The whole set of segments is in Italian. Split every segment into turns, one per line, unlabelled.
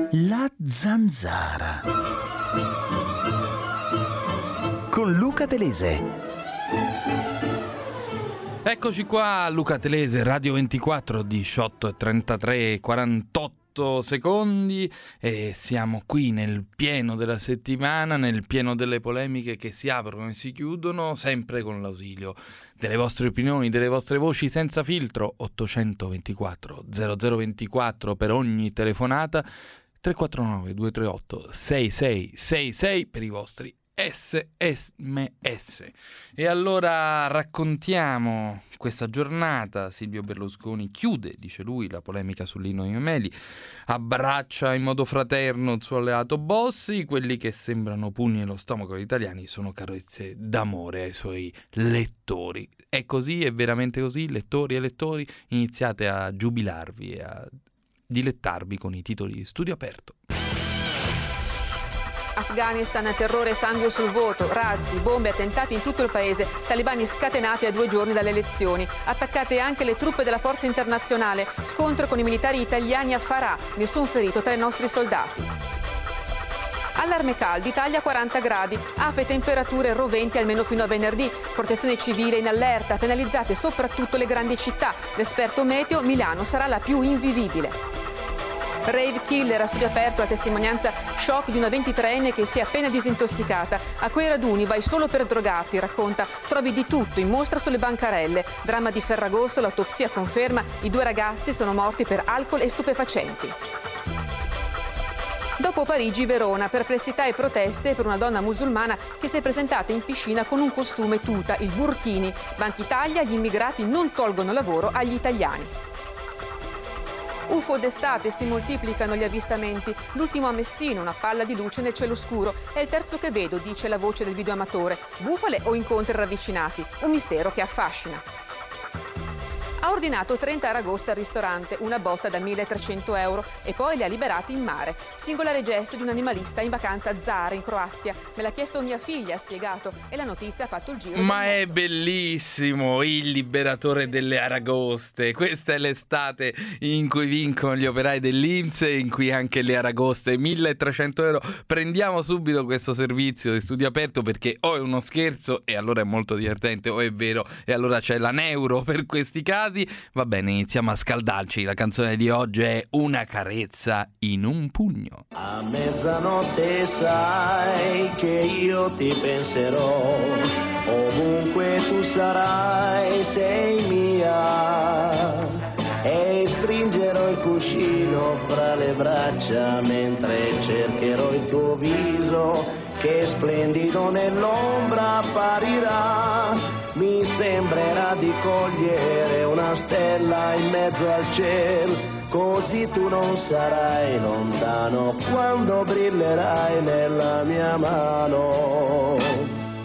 La zanzara con Luca Telese.
Eccoci qua, Luca Telese, Radio 24, 18:33, 48 secondi e siamo qui nel pieno della settimana, nel pieno delle polemiche che si aprono e si chiudono, sempre con l'ausilio delle vostre opinioni, delle vostre voci senza filtro. 824 0024 per ogni telefonata, 349 238 6666 per i vostri SMS. E allora raccontiamo questa giornata. Silvio Berlusconi chiude, dice lui, la polemica sull'inno di Mameli, abbraccia in modo fraterno il suo alleato Bossi. Quelli che sembrano pugni nello stomaco agli italiani sono carezze d'amore ai suoi lettori. È così? È veramente così? Lettori e lettori, iniziate a giubilarvi e a dilettarvi con i titoli di Studio Aperto.
Afghanistan, terrore e sangue sul voto, razzi, bombe, attentati in tutto il paese, talebani scatenati a 2 giorni dalle elezioni, attaccate anche le truppe della forza internazionale, scontro con i militari italiani a Farah, nessun ferito tra i nostri soldati. Allarme caldo, Italia 40 gradi, afe temperature roventi almeno fino a venerdì, protezione civile in allerta, penalizzate soprattutto le grandi città, l'esperto meteo, Milano sarà la più invivibile. Rave killer, a Studio Aperto la testimonianza shock di una 23enne che si è appena disintossicata. A quei raduni vai solo per drogarti, racconta, trovi di tutto in mostra sulle bancarelle. Dramma di Ferragosto, l'autopsia conferma i 2 ragazzi sono morti per alcol e stupefacenti. Dopo Parigi, Verona, perplessità e proteste per una donna musulmana che si è presentata in piscina con un costume tuta, il burkini. Banca Italia, gli immigrati non tolgono lavoro agli italiani. UFO d'estate, si moltiplicano gli avvistamenti. L'ultimo a Messina, una palla di luce nel cielo scuro. È il terzo che vedo, dice la voce del videoamatore. Bufale o incontri ravvicinati? Un mistero che affascina. Ha ordinato 30 aragoste al ristorante, una botta da 1.300 euro e poi li ha liberati in mare. Singolare gesto di un animalista in vacanza a Zara, in Croazia. Me l'ha chiesto mia figlia, ha spiegato, e la notizia ha fatto il giro.
Ma è bellissimo, il liberatore delle aragoste. Questa è l'estate in cui vincono gli operai dell'INPS e in cui anche le aragoste, 1.300 euro. Prendiamo subito questo servizio di Studio Aperto, perché o è uno scherzo e allora è molto divertente, o è vero e allora c'è la neuro per questi casi. Va bene, iniziamo a scaldarci. La canzone di oggi è Una carezza in un pugno.
A mezzanotte sai che io ti penserò, ovunque tu sarai sei mia, e stringerò il cuscino fra le braccia mentre cercherò il tuo viso che splendido nell'ombra apparirà. Mi sembrerà di cogliere una stella in mezzo al cielo, così tu non sarai lontano quando brillerai nella mia mano.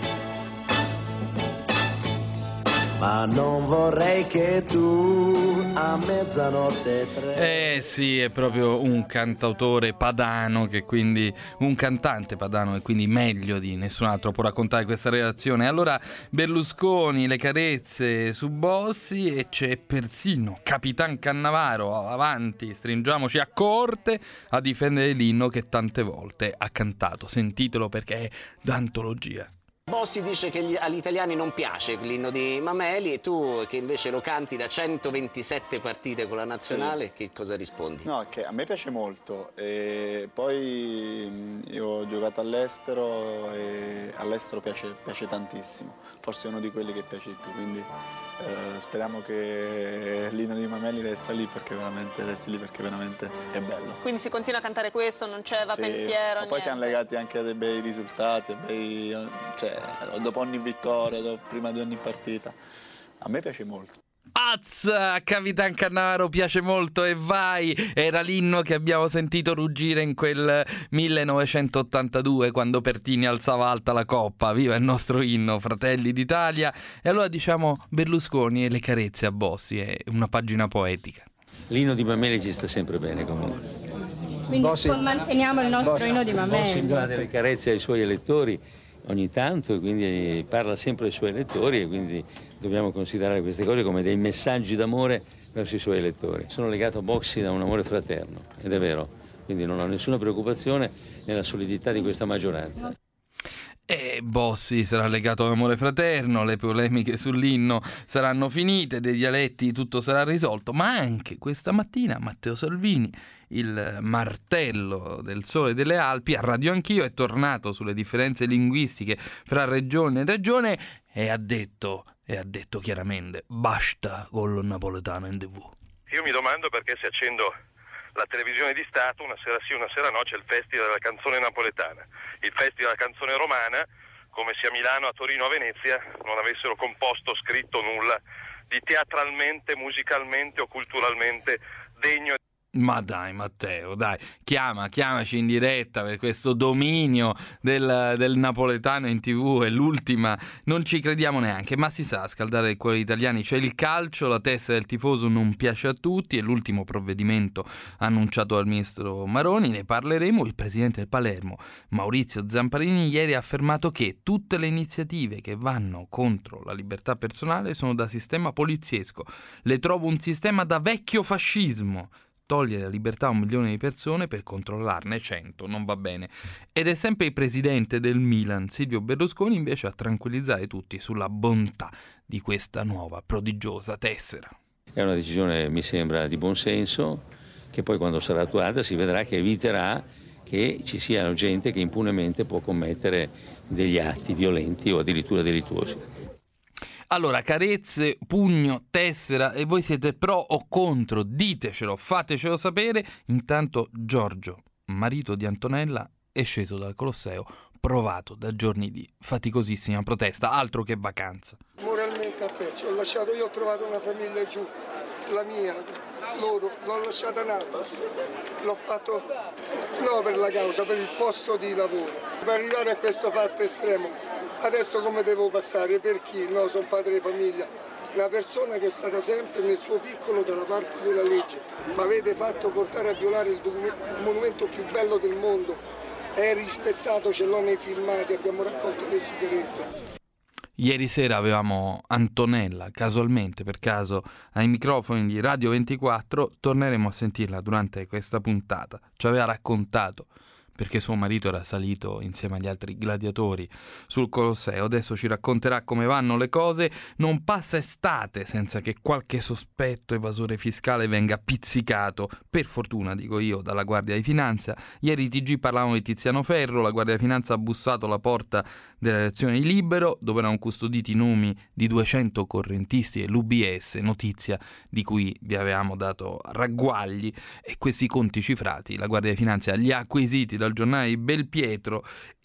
Ma non vorrei che tu a mezzanotte tre...
sì, è proprio un cantautore padano, che quindi un cantante padano, e quindi meglio di nessun altro può raccontare questa relazione. Allora Berlusconi, le carezze su Bossi, e c'è persino Capitan Cannavaro, avanti, stringiamoci a corte a difendere l'inno che tante volte ha cantato. Sentitelo perché è d'antologia.
Bossi dice che agli italiani non piace l'inno di Mameli, e tu che invece lo canti da 127 partite con la nazionale, che cosa rispondi?
No, che a me piace molto, e poi io ho giocato all'estero e all'estero piace tantissimo, forse è uno di quelli che piace di più, quindi speriamo che l'inno di Mameli resti lì perché veramente è bello.
Quindi si continua a cantare questo, non c'è pensiero?
Ma poi siamo legati anche a dei bei risultati, dopo ogni vittoria, prima di ogni partita. A me piace molto.
Capitan Cannavaro piace molto, e vai! Era l'inno che abbiamo sentito ruggire in quel 1982, quando Pertini alzava alta la coppa. Viva il nostro inno, Fratelli d'Italia! E allora diciamo Berlusconi e le carezze a Bossi, è una pagina poetica.
L'inno di Mameli ci sta sempre bene comunque.
Quindi Bossi, manteniamo il nostro inno di Mameli.
Bossi dà delle carezze ai suoi elettori ogni tanto, e quindi parla sempre ai suoi elettori, e quindi dobbiamo considerare queste cose come dei messaggi d'amore verso i suoi elettori. Sono legato a Bossi da un amore fraterno, ed è vero, quindi non ho nessuna preoccupazione nella solidità di questa maggioranza.
E Bossi sarà legato all'amore fraterno, le polemiche sull'inno saranno finite, dei dialetti tutto sarà risolto, ma anche questa mattina Matteo Salvini, il martello del Sole e delle Alpi, a Radio Anch'io è tornato sulle differenze linguistiche fra regione e regione e ha detto chiaramente basta con il napoletano in TV.
Io mi domando perché se accendo la televisione di Stato, una sera sì, una sera no, c'è il Festival della canzone napoletana, il Festival della canzone romana, come se a Milano, a Torino, a Venezia non avessero composto, scritto nulla di teatralmente, musicalmente o culturalmente degno.
Ma dai Matteo, dai, chiamaci in diretta per questo dominio del napoletano in TV, è l'ultima, non ci crediamo neanche, ma si sa scaldare il cuore degli italiani, c'è il calcio, la testa del tifoso non piace a tutti, è l'ultimo provvedimento annunciato dal ministro Maroni, ne parleremo. Il presidente del Palermo, Maurizio Zamparini, ieri ha affermato che tutte le iniziative che vanno contro la libertà personale sono da sistema poliziesco, le trovo un sistema da vecchio fascismo. Togliere la libertà a 1 milione di persone per controllarne 100 non va bene. Ed è sempre il presidente del Milan, Silvio Berlusconi, invece a tranquillizzare tutti sulla bontà di questa nuova prodigiosa tessera.
È una decisione, mi sembra, di buon senso, che poi quando sarà attuata si vedrà che eviterà che ci sia gente che impunemente può commettere degli atti violenti o addirittura delittuosi.
Allora, carezze, pugno, tessera, e voi siete pro o contro? Ditecelo, fatecelo sapere. Intanto Giorgio, marito di Antonella, è sceso dal Colosseo, provato da giorni di faticosissima protesta, altro che vacanza.
Moralmente a pezzi, io ho trovato una famiglia giù, la mia, loro, l'ho lasciata un'altra, l'ho fatto no per la causa, per il posto di lavoro, per arrivare a questo fatto estremo. Adesso come devo passare? Per chi? No, sono padre di famiglia, una persona che è stata sempre nel suo piccolo dalla parte della legge, ma avete fatto portare a violare il monumento più bello del mondo, è rispettato, ce l'ho nei filmati, abbiamo raccolto le sigarette.
Ieri sera avevamo Antonella, casualmente, per caso, ai microfoni di Radio 24, torneremo a sentirla durante questa puntata, ci aveva raccontato perché suo marito era salito insieme agli altri gladiatori sul Colosseo. Adesso ci racconterà come vanno le cose. Non passa estate senza che qualche sospetto evasore fiscale venga pizzicato, per fortuna dico io, dalla Guardia di Finanza. Ieri i TG parlavano di Tiziano Ferro, la Guardia di Finanza ha bussato alla porta della redazione di Libero, dove erano custoditi i nomi di 200 correntisti e l'UBS, notizia di cui vi avevamo dato ragguagli, e questi conti cifrati la Guardia di Finanza li ha acquisiti dal giornale di Belpietro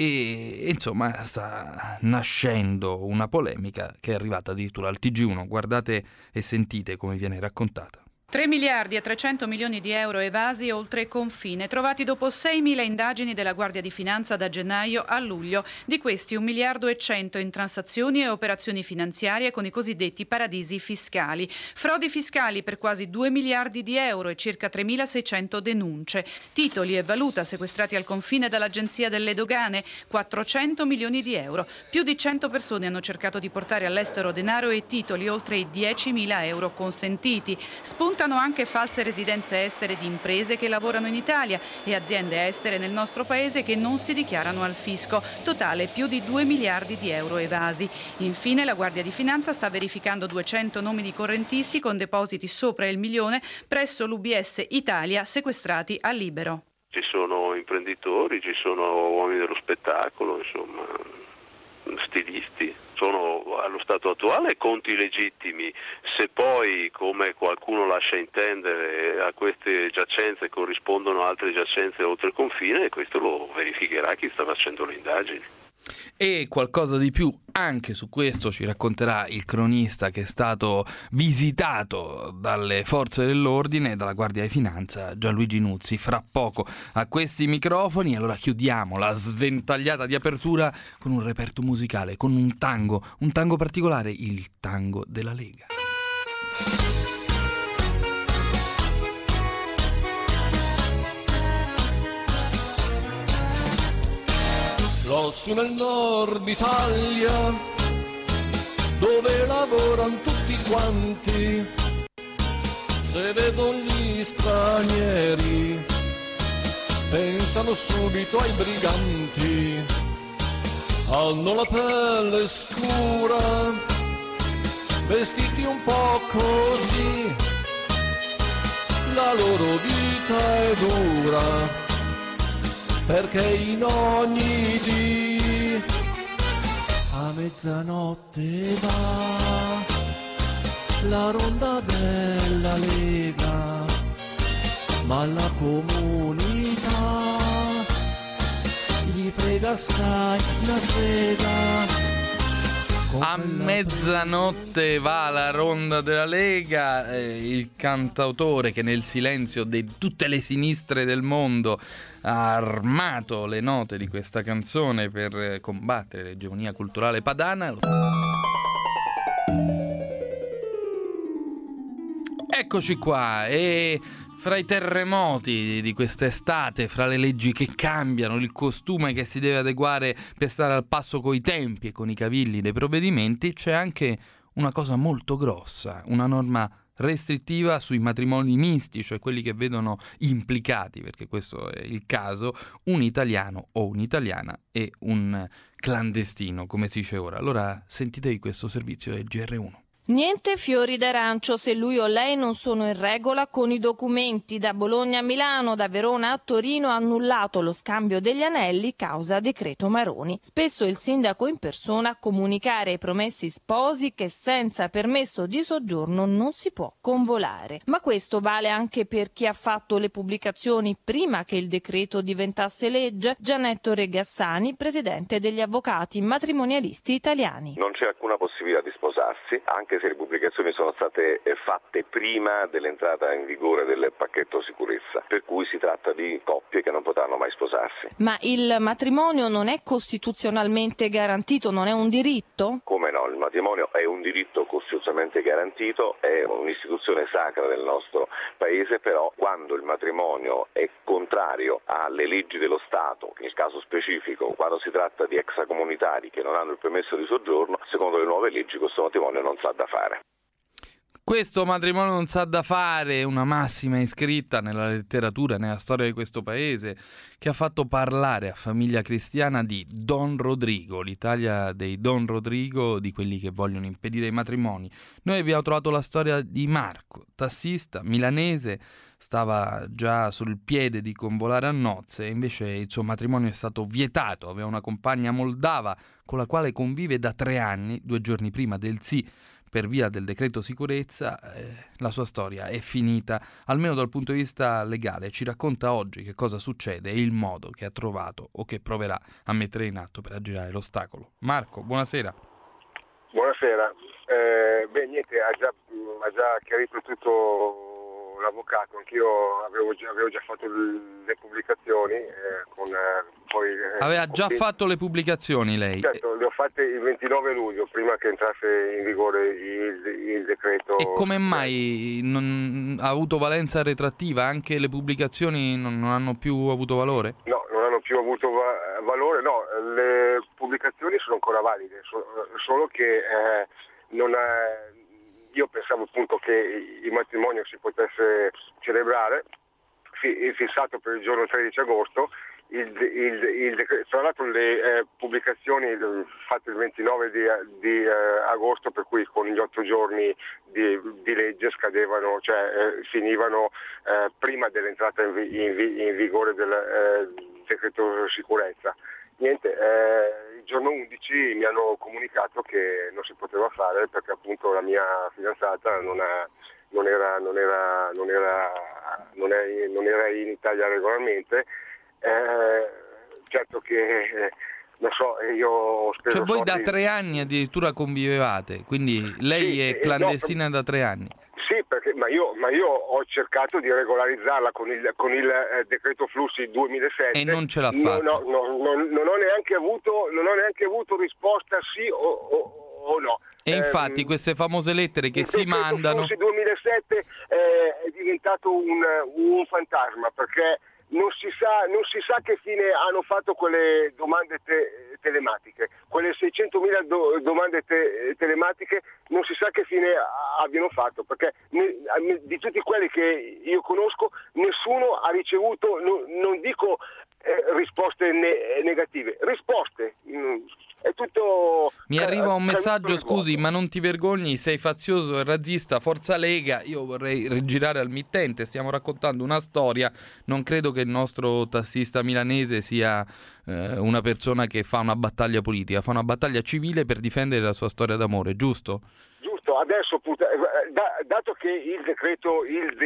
e insomma sta nascendo una polemica che è arrivata addirittura al TG1. Guardate e sentite come viene raccontata.
3 miliardi e 300 milioni di euro evasi oltre confine, trovati dopo 6.000 indagini della Guardia di Finanza da gennaio a luglio. Di questi 1 miliardo e 100 in transazioni e operazioni finanziarie con i cosiddetti paradisi fiscali. Frodi fiscali per quasi 2 miliardi di euro e circa 3.600 denunce. Titoli e valuta sequestrati al confine dall'Agenzia delle Dogane, 400 milioni di euro. Più di 100 persone hanno cercato di portare all'estero denaro e titoli oltre i 10.000 euro consentiti. Spuntano anche false residenze estere di imprese che lavorano in Italia e aziende estere nel nostro paese che non si dichiarano al fisco. Totale più di 2 miliardi di euro evasi. Infine la Guardia di Finanza sta verificando 200 nomi di correntisti con depositi sopra il milione presso l'UBS Italia sequestrati a Libero.
Ci sono imprenditori, ci sono uomini dello spettacolo, insomma, stilisti. Sono allo stato attuale conti legittimi, se poi, come qualcuno lascia intendere, a queste giacenze corrispondono altre giacenze oltre il confine, questo lo verificherà chi sta facendo le indagini.
E qualcosa di più anche su questo ci racconterà il cronista che è stato visitato dalle forze dell'ordine e dalla Guardia di Finanza, Gianluigi Nuzzi, fra poco a questi microfoni. Allora chiudiamo la sventagliata di apertura con un reperto musicale, con un tango particolare, il tango della Lega.
Lassù nel nord Italia, dove lavorano tutti quanti, se vedono gli stranieri, pensano subito ai briganti. Hanno la pelle scura, vestiti un po' così, la loro vita è dura, perché in ogni dì a mezzanotte va la ronda della Lega, ma la comunità gli frega assai la sega.
A mezzanotte va la ronda della Lega, il cantautore che nel silenzio di tutte le sinistre del mondo ha armato le note di questa canzone per combattere l'egemonia culturale padana. Eccoci qua, e fra i terremoti di quest'estate, fra le leggi che cambiano, il costume che si deve adeguare per stare al passo coi tempi e con i cavilli dei provvedimenti, c'è anche una cosa molto grossa, una norma restrittiva sui matrimoni misti, cioè quelli che vedono implicati, perché questo è il caso, un italiano o un'italiana e un clandestino, come si dice ora. Allora sentitevi questo servizio del GR1.
Niente fiori d'arancio se lui o lei non sono in regola con i documenti. Da Bologna a Milano, da Verona a Torino ha annullato lo scambio degli anelli causa decreto Maroni. Spesso il sindaco in persona a comunicare ai promessi sposi che senza permesso di soggiorno non si può convolare. Ma questo vale anche per chi ha fatto le pubblicazioni prima che il decreto diventasse legge. Gianetto Regassani, presidente degli avvocati matrimonialisti italiani.
Non c'è alcuna possibilità di sposarsi, anche se le pubblicazioni sono state fatte prima dell'entrata in vigore del pacchetto sicurezza, per cui si tratta di coppie che non potranno mai sposarsi.
Ma il matrimonio non è costituzionalmente garantito, non è un diritto?
Come no, il matrimonio è un diritto costituzionalmente garantito, è un'istituzione sacra del nostro paese, però quando il matrimonio è contrario alle leggi dello Stato, nel caso specifico, quando si tratta di extracomunitari che non hanno il permesso di soggiorno, secondo le nuove leggi questo matrimonio non sa da fare.
Questo matrimonio non sa da fare, una massima iscritta nella letteratura, nella storia di questo paese, che ha fatto parlare a Famiglia Cristiana di Don Rodrigo, l'Italia dei Don Rodrigo, di quelli che vogliono impedire i matrimoni. Noi abbiamo trovato la storia di Marco, tassista milanese, stava già sul piede di convolare a nozze e invece il suo matrimonio è stato vietato. Aveva una compagna moldava con la quale convive da 3 anni, 2 giorni prima del sì per via del decreto sicurezza. La sua storia è finita, almeno dal punto di vista legale. Ci racconta oggi che cosa succede e il modo che ha trovato o che proverà a mettere in atto per aggirare l'ostacolo. Marco, buonasera.
Buonasera. Niente, ha già chiarito tutto l'avvocato. Anch'io avevo già fatto le pubblicazioni
aveva già fatto le pubblicazioni lei?
Certo, le ho fatte il 29 luglio prima che entrasse in vigore il decreto.
E come mai non ha avuto valenza retrattiva? Anche le pubblicazioni non hanno più avuto valore?
No, non hanno più avuto valore, no, le pubblicazioni sono ancora valide, solo che io pensavo appunto che il matrimonio si potesse celebrare, fissato per il giorno 13 agosto, tra l'altro le pubblicazioni fatte il 29 di agosto, per cui con gli 8 giorni di legge scadevano, cioè finivano prima dell'entrata in vigore del decreto sicurezza. Niente, il giorno 11 mi hanno comunicato che non si poteva fare perché appunto la mia fidanzata non era in Italia regolarmente. Certo che non so, io ho speso.
Cioè voi
soldi.
da 3 anni addirittura convivevate, quindi lei
sì,
è clandestina da 3 anni.
Sì, ma io ho cercato di regolarizzarla con il decreto flussi 2007
e non ce l'ha fatto.
Non ho neanche avuto risposta sì o no.
E infatti queste famose lettere che si mandano.
Il 2007 è diventato un fantasma, perché non si sa che fine hanno fatto quelle domande telematiche. quelle 600.000 domande telematiche non si sa che fine abbiano fatto, perché di tutti quelli che io conosco nessuno ha ricevuto, non dico risposte negative, risposte. È tutto.
Mi arriva un messaggio, scusi, ma non ti vergogni, sei fazioso e razzista, Forza Lega. Io vorrei rigirare al mittente, stiamo raccontando una storia, non credo che il nostro tassista milanese sia una persona che fa una battaglia politica, fa una battaglia civile per difendere la sua storia d'amore, giusto?
Giusto, adesso dato che il decreto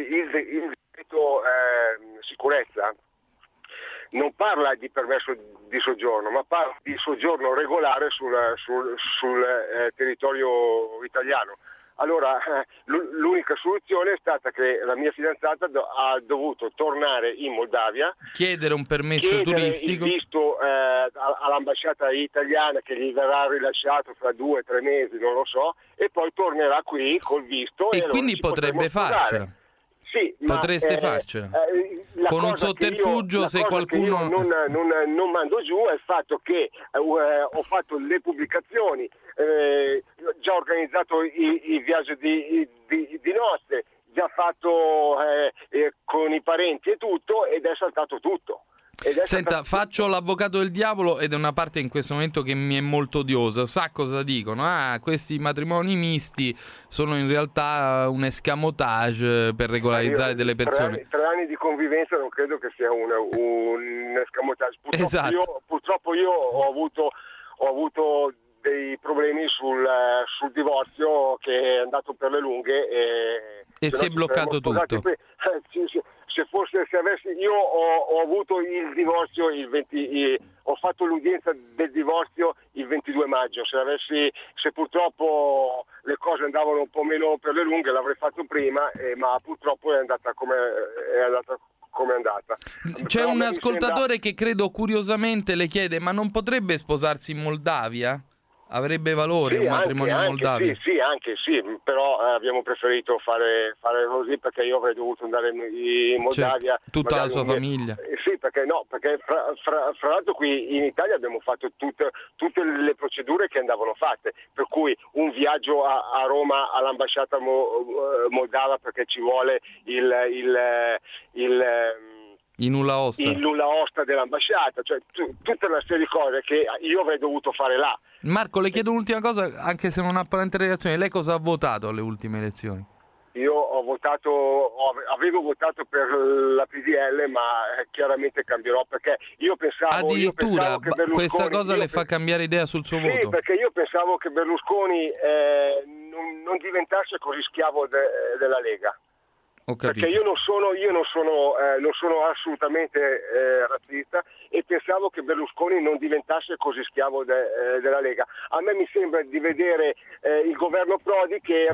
sicurezza non parla di permesso di soggiorno, ma parla di soggiorno regolare sul territorio italiano. Allora, l'unica soluzione è stata che la mia fidanzata ha dovuto tornare in Moldavia,
chiedere un permesso turistico,
il visto all'ambasciata italiana che gli verrà rilasciato fra 2 o 3 mesi, non lo so, e poi tornerà qui col visto.
E
allora
quindi potrebbe farcela.
Sì,
potreste farcela con un sotterfugio, se qualcuno
non mando giù è il fatto che ho fatto le pubblicazioni, già organizzato il viaggio di nozze, già fatto con i parenti e tutto, ed è saltato tutto.
Senta, faccio l'avvocato del diavolo ed è una parte in questo momento che mi è molto odiosa. Sa cosa dicono? Questi matrimoni misti sono in realtà un escamotage per regolarizzare delle persone.
3 anni di convivenza non credo che sia un escamotage. Purtroppo io ho avuto dei problemi sul divorzio che è andato per le lunghe
e si è bloccato tutto.
Io ho avuto il divorzio ho fatto l'udienza del divorzio il 22 maggio, se purtroppo le cose andavano un po' meno per le lunghe l'avrei fatto prima, ma purtroppo è andata come è andata.
C'è un ascoltatore che credo curiosamente le chiede: ma non potrebbe sposarsi in Moldavia? Avrebbe valore un matrimonio in Moldavia?
Sì, però abbiamo preferito fare così, perché io avrei dovuto andare in Moldavia.
Tutta la sua famiglia?
Sì, perché fra l'altro qui in Italia abbiamo fatto tutte le procedure che andavano fatte, per cui un viaggio a Roma all'ambasciata moldava, perché ci vuole
il nulla
osta dell'ambasciata, cioè tutta una serie di cose che io avrei dovuto fare là.
Marco, le chiedo un'ultima cosa, anche se non ha apparente relazione. Lei cosa ha votato alle ultime elezioni?
Io avevo votato per la PDL, ma chiaramente cambierò, perché io pensavo
addirittura
che Berlusconi,
questa cosa le fa cambiare idea sul suo voto?
Sì, perché io pensavo che Berlusconi non diventasse così schiavo della Lega. Perché io non sono assolutamente razzista, e pensavo che Berlusconi non diventasse così schiavo della Lega. A me mi sembra di vedere il governo Prodi che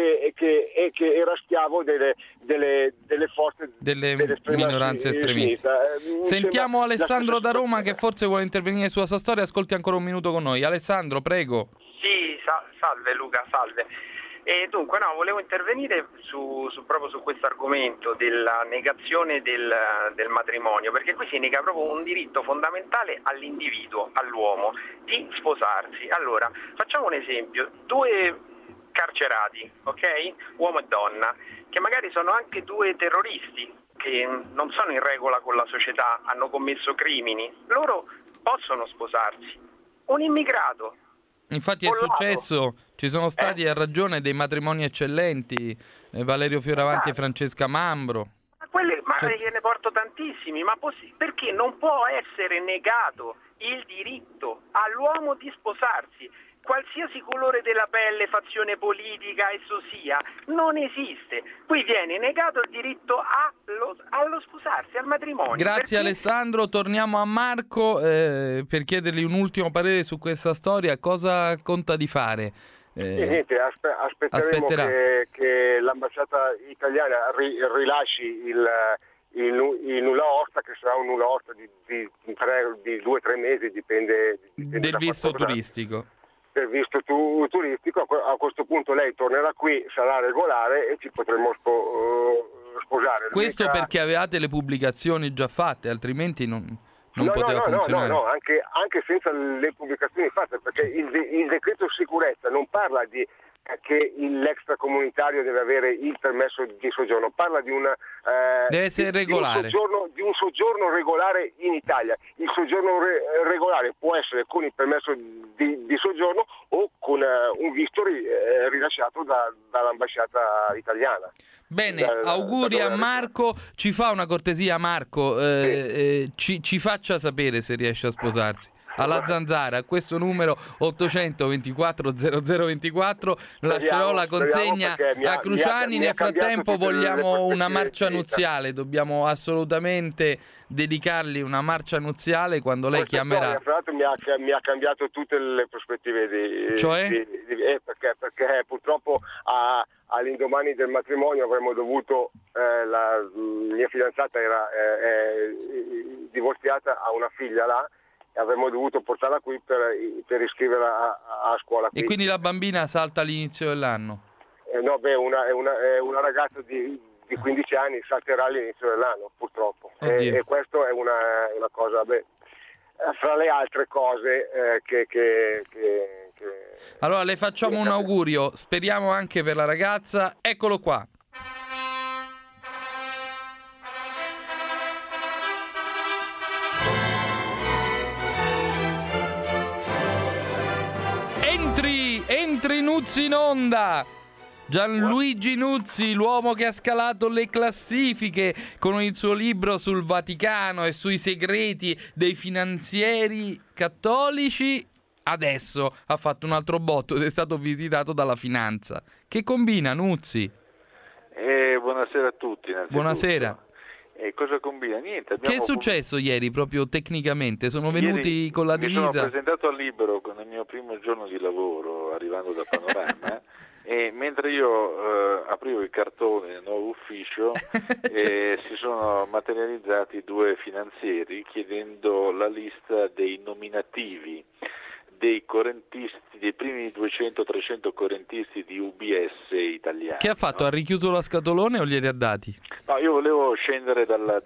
era schiavo delle forze
delle minoranze estremiste. Sentiamo Alessandro da Roma che forse vuole intervenire su questa storia. Ascolti ancora un minuto con noi. Alessandro, prego.
Sì, salve Luca, salve. E dunque volevo intervenire proprio su questo argomento della negazione del matrimonio, perché qui si nega proprio un diritto fondamentale all'individuo, all'uomo, di sposarsi. Allora, facciamo un esempio: 2 carcerati, ok? Uomo e donna, che magari sono anche 2 terroristi, che non sono in regola con la società, hanno commesso crimini, loro possono sposarsi. Un immigrato.
Infatti è successo, ci sono stati, a ragione, dei matrimoni eccellenti, Valerio Fioravanti e Francesca Mambro.
Io ne porto tantissimi, ma perché non può essere negato il diritto all'uomo di sposarsi? Qualsiasi colore della pelle, fazione politica esso sia, non esiste. Qui viene negato il diritto allo sposarsi, al matrimonio.
Grazie Alessandro, torniamo a Marco per chiedergli un ultimo parere su questa storia. Cosa conta di fare?
Niente, aspetteremo che l'ambasciata italiana rilasci il nulla osta, che sarà un nulla osta di 2 o 3 mesi, dipende
del visto turistico.
Per visto turistico. A questo punto lei tornerà qui, sarà regolare e ci potremo sposare.
Questo perché avevate le pubblicazioni già fatte, altrimenti non non poteva funzionare?
No, anche senza le pubblicazioni fatte, perché il decreto sicurezza non parla di che l'extracomunitario deve avere il permesso di soggiorno, parla di
deve essere regolare.
Di un soggiorno regolare in Italia. Il soggiorno regolare può essere con il permesso di soggiorno o con un visto rilasciato dall'ambasciata italiana.
Bene, auguri a Marco. Ci fa una cortesia, Marco, ci faccia sapere se riesce a sposarsi. Alla Zanzara, a questo numero 800 24 0024 lascerò la consegna a Cruciani. Nel frattempo vogliamo una marcia nuziale, dobbiamo assolutamente dedicargli una marcia nuziale quando lei chiamerà.
Tra l'altro mi ha cambiato tutte le prospettive perché purtroppo all'indomani del matrimonio avremmo dovuto la mia fidanzata era divorziata, ha una figlia là, e avremmo dovuto portarla qui per iscriverla a scuola qui.
E quindi la bambina salta all'inizio dell'anno?
È una ragazza di 15 anni, salterà all'inizio dell'anno purtroppo, e questo è una cosa, fra le altre cose che
allora le facciamo un augurio, speriamo anche per la ragazza. Eccolo qua. Entri Nuzzi in onda! Gianluigi Nuzzi, l'uomo che ha scalato le classifiche con il suo libro sul Vaticano e sui segreti dei finanzieri cattolici, adesso ha fatto un altro botto ed è stato visitato dalla finanza. Che combina, Nuzzi?
Buonasera a tutti.
Buonasera.
E cosa combina? Niente.
Che è successo ieri proprio tecnicamente? Sono venuti con la divisa?
Mi sono presentato al libro con il mio primo giorno di lavoro arrivando da Panorama e mentre io aprivo il cartone nel nuovo ufficio si sono materializzati due finanzieri chiedendo la lista dei nominativi dei correntisti, dei primi 200-300 correntisti di UBS italiani.
Che ha fatto? Ha richiuso la scatolone o glieli ha dati?
No, io volevo scendere dalla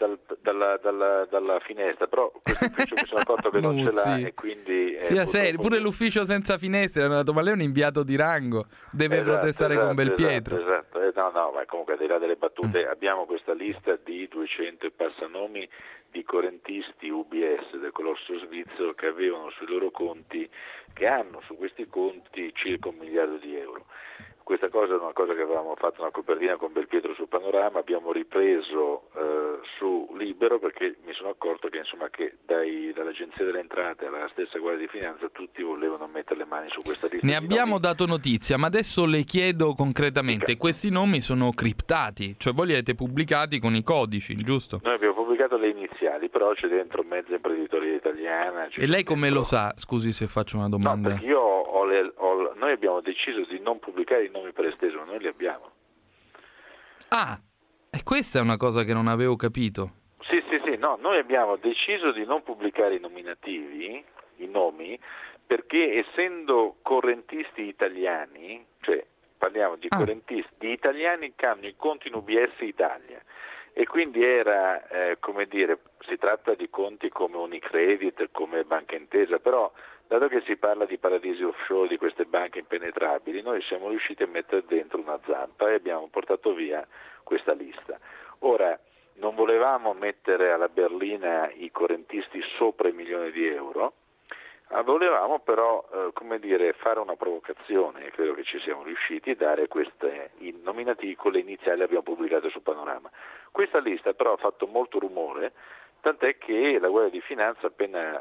finestra, però questo ufficio mi sono accorto che non ce l'ha e quindi...
Sia serio, pure l'ufficio senza finestre hanno detto, ma lei è un inviato di rango, deve protestare con Belpietro.
Esatto. No, ma comunque al di là delle battute abbiamo questa lista di 200 e passanomi di correntisti UBS del colosso svizzero che avevano sui loro conti, che hanno su questi conti circa 1 miliardo di euro. Questa cosa è una cosa che avevamo fatto una copertina con Belpietro sul Panorama, abbiamo ripreso su Libero perché mi sono accorto che insomma che dall'Agenzia delle Entrate alla stessa Guardia di Finanza tutti volevano mettere le mani su questa lista.
Ne abbiamo dato notizia, ma adesso le chiedo concretamente, questi nomi sono criptati, cioè voi li avete pubblicati con i codici, giusto?
Noi abbiamo pubblicato le iniziali, però c'è dentro mezza imprenditoria italiana.
E lei come lo sa? Scusi se faccio una domanda.
No, perché noi abbiamo deciso di non pubblicare i nomi per esteso, ma noi li abbiamo.
Ah, e questa è una cosa che non avevo capito.
Sì, no, noi abbiamo deciso di non pubblicare i nominativi, i nomi, perché essendo correntisti italiani, cioè parliamo di correntisti di italiani che hanno i conti in UBS Italia, e quindi era, come dire, si tratta di conti come Unicredit, come Banca Intesa, però dato che si parla di paradisi offshore, di queste banche impenetrabili, noi siamo riusciti a mettere dentro una zampa e abbiamo portato via questa lista. Ora, non volevamo mettere alla berlina i correntisti sopra il 1 milione di euro, volevamo però, fare una provocazione, e credo che ci siamo riusciti a dare i nominativi con le iniziali abbiamo pubblicate su Panorama. Questa lista però ha fatto molto rumore, tant'è che la Guardia di Finanza appena...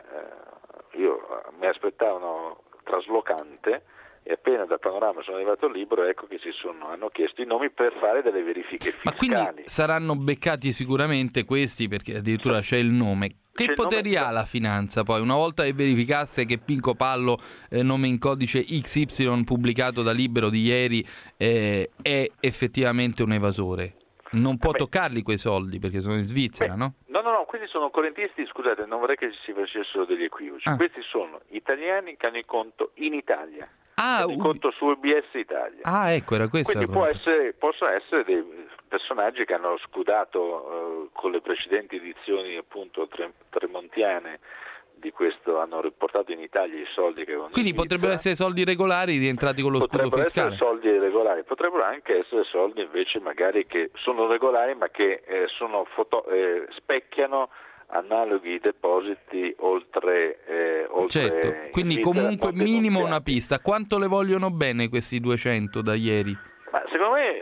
mi aspettavano traslocante e appena da Panorama sono arrivato al libro, ecco che hanno chiesto i nomi per fare delle verifiche fiscali.
Ma quindi saranno beccati sicuramente questi, perché addirittura c'è il nome. Che poteri ha la finanza poi, una volta che verificasse che Pinco Pallo, nome in codice XY pubblicato da Libero di ieri, è effettivamente un evasore? Non può toccarli quei soldi perché sono in Svizzera, no?
No, questi sono correntisti, scusate, non vorrei che si facessero degli equivoci. Questi sono italiani che hanno il conto in Italia. il conto su UBS Italia.
Ecco, era questo.
Quindi possono essere dei personaggi che hanno scudato con le precedenti edizioni appunto tremontiane di questo, hanno riportato in Italia i soldi che avevano.
Quindi potrebbero essere soldi regolari rientrati con lo scudo fiscale.
Potrebbero essere soldi regolari, potrebbero anche essere soldi invece magari che sono regolari ma che specchiano analoghi depositi oltre
certo, quindi comunque minimo una pista. Quanto le vogliono bene questi 200 da ieri?
Ma secondo me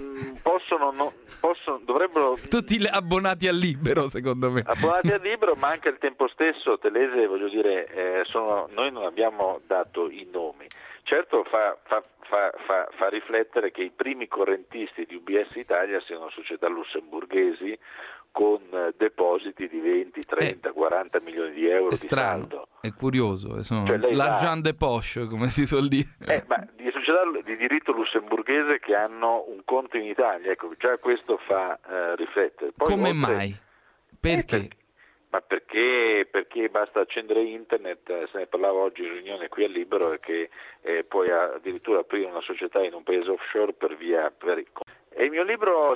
dovrebbero
tutti abbonati al Libero, secondo me.
Abbonati al Libero, ma anche al tempo stesso, Telese, voglio dire, noi non abbiamo dato i nomi. Certo fa riflettere che i primi correntisti di UBS Italia siano società lussemburghesi con depositi di 20, 30, 40 milioni di euro
di saldo. È curioso, sono l'argent de poche, come si suol dire.
Ma di società di diritto lussemburghese che hanno un conto in Italia, ecco, già questo fa riflettere. Poi
come mai? Perché?
Ma perché basta accendere internet, se ne parlava oggi in riunione qui al Libero, e che puoi addirittura aprire una società in un paese offshore E il mio libro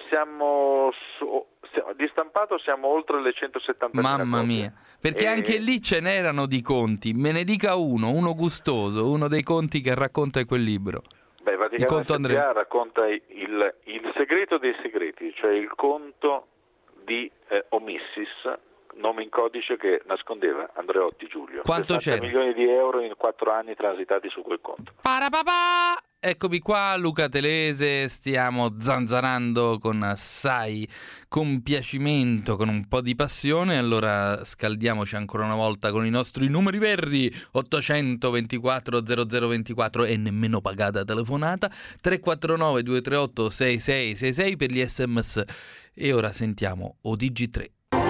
di stampato siamo oltre le 170.000
Mamma
copie.
Mia, perché anche lì ce n'erano di conti, me ne dica uno gustoso, uno dei conti che racconta in quel libro.
Beh, Vaticano SpA racconta il segreto dei segreti, cioè il conto di Omissis, nome in codice che nascondeva Andreotti Giulio.
Quanto
60
c'era?
milioni di euro in 4 anni transitati su quel conto.
Parapapà! Eccomi qua, Luca Telese, stiamo zanzarando con assai compiacimento, con un po' di passione. Allora scaldiamoci ancora una volta con i nostri numeri verdi: 824 0024 e nemmeno pagata telefonata, 349 238 6666 per gli SMS. E ora sentiamo ODG3.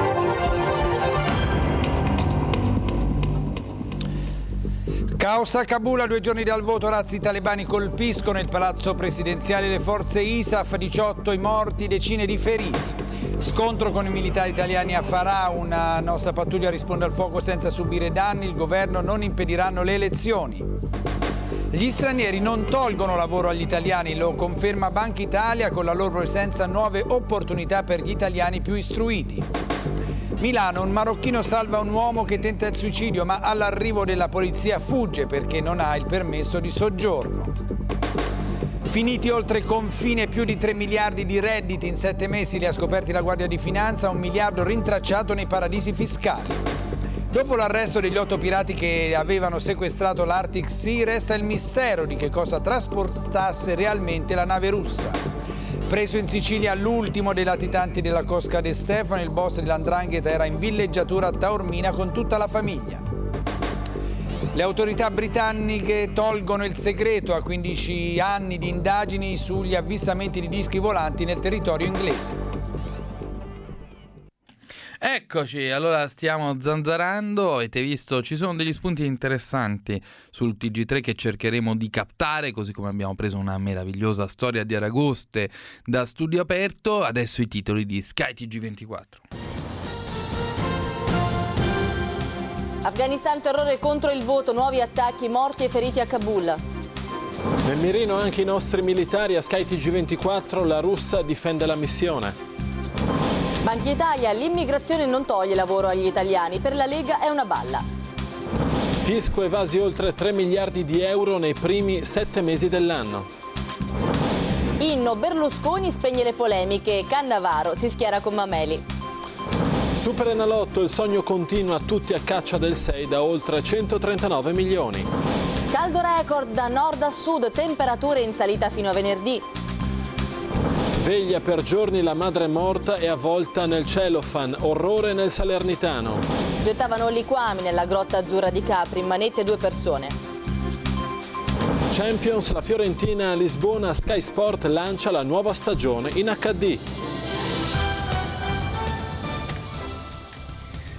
Caos a Kabul, a 2 giorni dal voto, razzi talebani colpiscono il palazzo presidenziale, le forze ISAF, 18 i morti, decine di feriti. Scontro con i militari italiani a Farah, una nostra pattuglia risponde al fuoco senza subire danni, il governo non impediranno le elezioni. Gli stranieri non tolgono lavoro agli italiani, lo conferma Banca Italia, con la loro presenza nuove opportunità per gli italiani più istruiti. Milano, un marocchino salva un uomo che tenta il suicidio, ma all'arrivo della polizia fugge perché non ha il permesso di soggiorno. Finiti oltre confine più di 3 miliardi di redditi in 7 mesi, li ha scoperti la Guardia di Finanza, 1 miliardo rintracciato nei paradisi fiscali. Dopo l'arresto degli 8 pirati che avevano sequestrato l'Arctic Sea, resta il mistero di che cosa trasportasse realmente la nave russa. Preso in Sicilia l'ultimo dei latitanti della Cosca de Stefano, il boss dell''ndrangheta era in villeggiatura a Taormina con tutta la famiglia. Le autorità britanniche tolgono il segreto a 15 anni di indagini sugli avvistamenti di dischi volanti nel territorio inglese.
Eccoci, allora stiamo zanzarando, avete visto, ci sono degli spunti interessanti sul TG3 che cercheremo di captare, così come abbiamo preso una meravigliosa storia di Aragoste da Studio Aperto. Adesso i titoli di Sky TG24.
Afghanistan, terrore contro il voto, nuovi attacchi, morti e feriti a Kabul.
Nel mirino anche i nostri militari, a Sky TG24 la Russia difende la missione.
Banca Italia, l'immigrazione non toglie lavoro agli italiani, per la Lega è una balla.
Fisco evasi oltre 3 miliardi di euro nei primi 7 mesi dell'anno.
Inno, Berlusconi spegne le polemiche, Cannavaro si schiera con Mameli.
Super Enalotto, il sogno continua, tutti a caccia del 6 da oltre 139 milioni.
Caldo record da nord a sud, temperature in salita fino a venerdì.
Veglia per giorni, la madre morta e avvolta nel cellophane, orrore nel Salernitano.
Gettavano liquami nella grotta azzurra di Capri, in manette 2 persone.
Champions, la Fiorentina a Lisbona, Sky Sport lancia la nuova stagione in HD.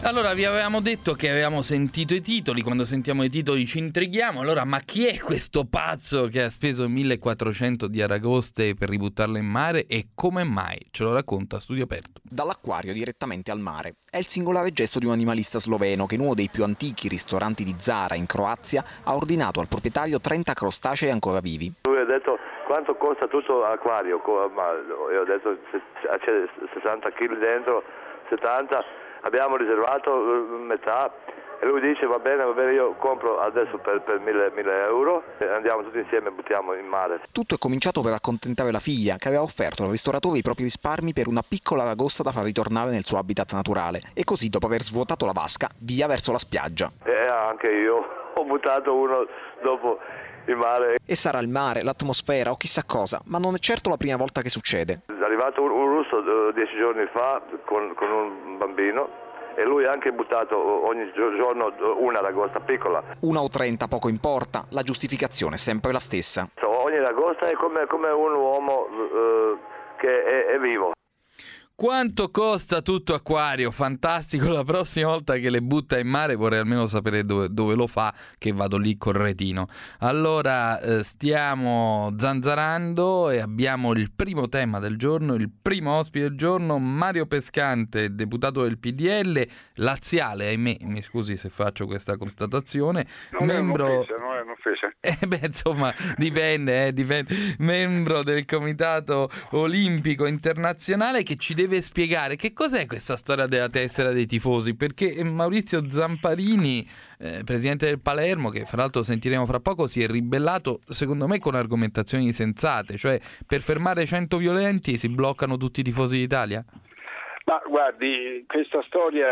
Allora, vi avevamo detto che avevamo sentito i titoli, quando sentiamo i titoli ci intrighiamo. Allora, ma chi è questo pazzo che ha speso 1.400 di aragoste per ributtarle in mare e come mai? Ce lo racconta Studio Aperto.
Dall'acquario direttamente al mare. È il singolare gesto di un animalista sloveno che in uno dei più antichi ristoranti di Zara in Croazia ha ordinato al proprietario 30 crostacei ancora vivi.
Lui ha detto quanto costa tutto l'acquario, ma io ho detto c'è 60 kg dentro, 70, abbiamo riservato metà e lui dice va bene, io compro adesso per 1.000 euro e andiamo tutti insieme e buttiamo in mare.
Tutto è cominciato per accontentare la figlia che aveva offerto al ristoratore i propri risparmi per una piccola aragosta da far ritornare nel suo habitat naturale e così dopo aver svuotato la vasca via verso la spiaggia.
E anche io ho buttato uno dopo in mare.
E sarà il mare, l'atmosfera o chissà cosa, ma non è certo la prima volta che succede.
È arrivato un russo 10 giorni fa con un bambino e lui ha anche buttato ogni giorno una aragosta piccola.
1 o 30 poco importa, la giustificazione è sempre la stessa.
Ogni aragosta è come un uomo che è vivo.
Quanto costa tutto acquario? Fantastico, la prossima volta che le butta in mare vorrei almeno sapere dove lo fa, che vado lì col retino. Allora stiamo zanzarando e abbiamo il primo tema del giorno, il primo ospite del giorno, Mario Pescante, deputato del PDL, laziale, ahimè, mi scusi se faccio questa constatazione, membro... insomma, dipende, membro del Comitato Olimpico Internazionale, che ci deve spiegare che cos'è questa storia della tessera dei tifosi, perché Maurizio Zamparini, presidente del Palermo, che fra l'altro sentiremo fra poco, si è ribellato secondo me con argomentazioni sensate, cioè per fermare 100 violenti si bloccano tutti i tifosi d'Italia?
Ma guardi, questa storia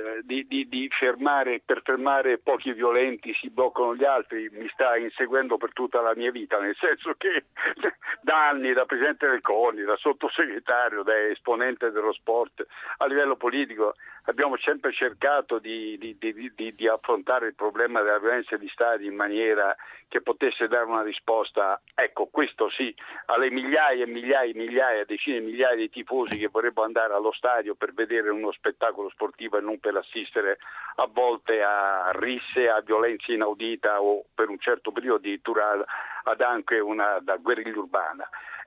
per fermare pochi violenti si bloccano gli altri mi sta inseguendo per tutta la mia vita, nel senso che da anni, da presidente del CONI, da sottosegretario, da esponente dello sport a livello politico, abbiamo sempre cercato di affrontare il problema della violenza di stadi in maniera che potesse dare una risposta, ecco, questo sì, alle migliaia e migliaia, decine e migliaia di tifosi che vorrebbero andare allo stadio per vedere uno spettacolo sportivo e non per assistere a volte a risse, a violenza inaudita o per un certo periodo addirittura ad anche una guerriglia urbana.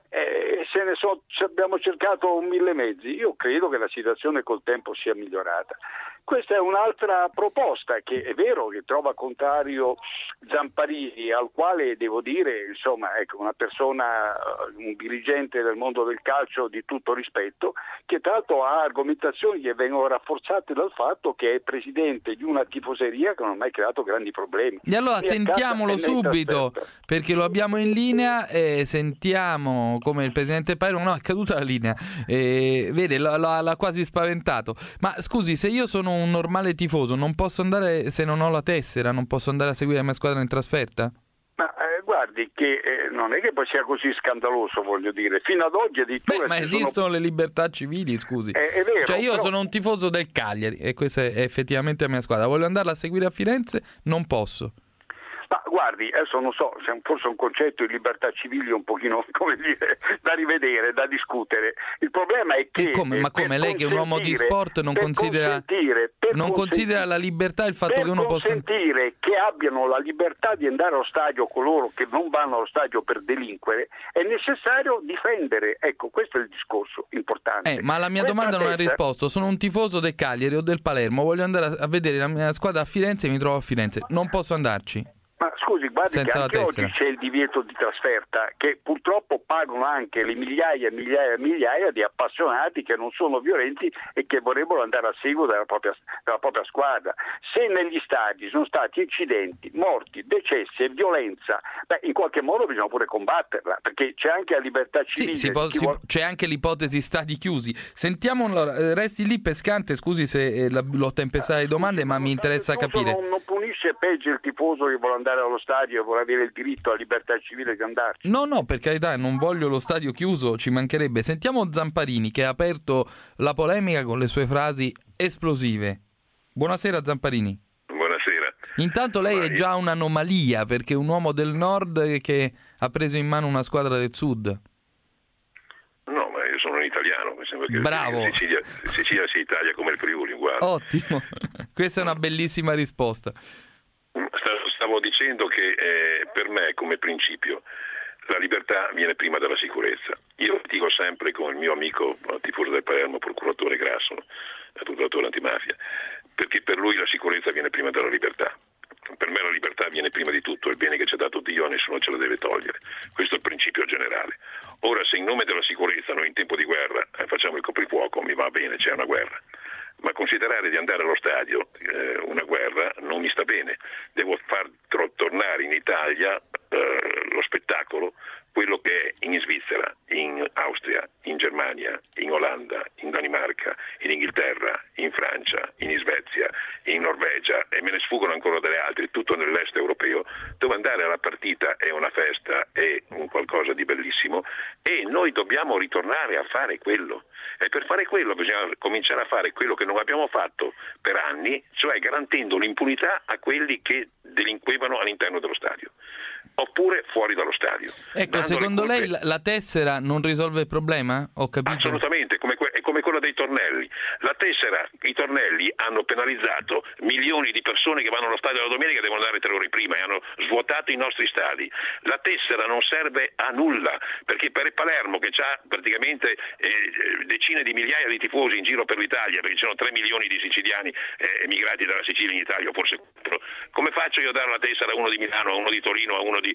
Abbiamo cercato 1000 mezzi. Io credo che la situazione col tempo sia migliorata. Questa è un'altra proposta che è vero che trova contrario Zamparini, al quale devo dire, insomma, ecco, una persona, un dirigente del mondo del calcio di tutto rispetto, che tra l'altro ha argomentazioni che vengono rafforzate dal fatto che è presidente di una tifoseria che non ha mai creato grandi problemi.
E allora sentiamolo subito, perché lo abbiamo in linea e sentiamo come il presidente Palermo, no, è caduta la linea, vede, l'ha quasi spaventato. Ma scusi, se io sono un normale tifoso, non posso andare, se non ho la tessera, non posso andare a seguire la mia squadra in trasferta?
Ma guardi che non è che poi sia così scandaloso, voglio dire, fino ad oggi addirittura...
ma esistono le libertà civili, scusi.
È vero,
cioè io
però...
sono un tifoso del Cagliari e questa è effettivamente la mia squadra, voglio andarla a seguire a Firenze, non posso.
Ma guardi, adesso non so, forse un concetto di libertà civili un pochino, come dire, da rivedere, da discutere. Il problema è che...
Ma come lei che è un uomo di sport non considera la libertà il fatto che uno possa...
Per consentire che abbiano la libertà di andare allo stadio coloro che non vanno allo stadio per delinquere, è necessario difendere. Ecco, questo è il discorso importante.
Ma la mia domanda non ha risposto. Sono un tifoso del Cagliari o del Palermo, voglio andare a vedere la mia squadra a Firenze e mi trovo a Firenze. Non posso andarci?
Ma scusi, guardi che anche oggi c'è il divieto di trasferta, che purtroppo pagano anche le migliaia e migliaia di appassionati che non sono violenti e che vorrebbero andare a seguito della propria squadra. Se negli stadi sono stati incidenti, morti, decessi e violenza, in qualche modo bisogna pure combatterla, perché c'è anche la libertà civile.
C'è anche l'ipotesi stadi chiusi. Sentiamo, allora, resti lì Pescante, scusi se l'ho tempestata di domande, ma mi interessa capire.
Non punisce peggio il tifoso che vuole andare allo stadio e vuole avere il diritto alla libertà civile di andarci.
No, per carità, non voglio lo stadio chiuso, ci mancherebbe. Sentiamo Zamparini che ha aperto la polemica con le sue frasi esplosive. Buonasera Zamparini.
Buonasera.
Intanto lei è già un'anomalia, perché è un uomo del nord che ha preso in mano una squadra del sud.
No, ma io sono
in italiano, mi sembra che
Bravo.
Sicilia sia Italia come il Friuli, uguale.
Ottimo, questa è una bellissima risposta.
Stavo dicendo che per me come principio la libertà viene prima della sicurezza. Io dico sempre con il mio amico tifoso del Palermo, procuratore Grasso, procuratore antimafia, perché per lui la sicurezza viene prima della libertà. Per me la libertà viene prima di tutto, il bene che ci ha dato Dio nessuno ce la deve togliere. Questo è il principio generale. Ora, se in nome della sicurezza noi in tempo di guerra facciamo il coprifuoco, mi va bene, c'è una guerra. Ma considerare di andare allo stadio una guerra non mi sta bene. Devo far tornare in Italia lo spettacolo, quello che è in Svizzera, in Austria, in Germania, in Olanda, in Danimarca, in Inghilterra, in Francia, in Svezia, in Norvegia, e me ne sfuggono ancora delle altre, tutto nell'est europeo, dove andare alla partita è una festa, è un qualcosa di bellissimo, e noi dobbiamo ritornare a fare quello. E per fare quello bisogna cominciare a fare quello che non abbiamo fatto per anni, cioè garantendo l'impunità a quelli che delinquevano all'interno dello stadio, oppure fuori dallo stadio.
Ecco, secondo lei la tessera non risolve il problema? Ho capito.
Assolutamente, è come quella dei tornelli. La tessera, i tornelli hanno penalizzato milioni di persone che vanno allo stadio la domenica e devono andare 3 ore prima, e hanno svuotato i nostri stadi. La tessera non serve a nulla, perché per il Palermo, che ha praticamente decine di migliaia di tifosi in giro per l'Italia, perché ci sono 3 milioni di siciliani emigrati dalla Sicilia in Italia, o forse 4, come faccio io a dare la tessera a uno di Milano, a uno di Torino, a uno di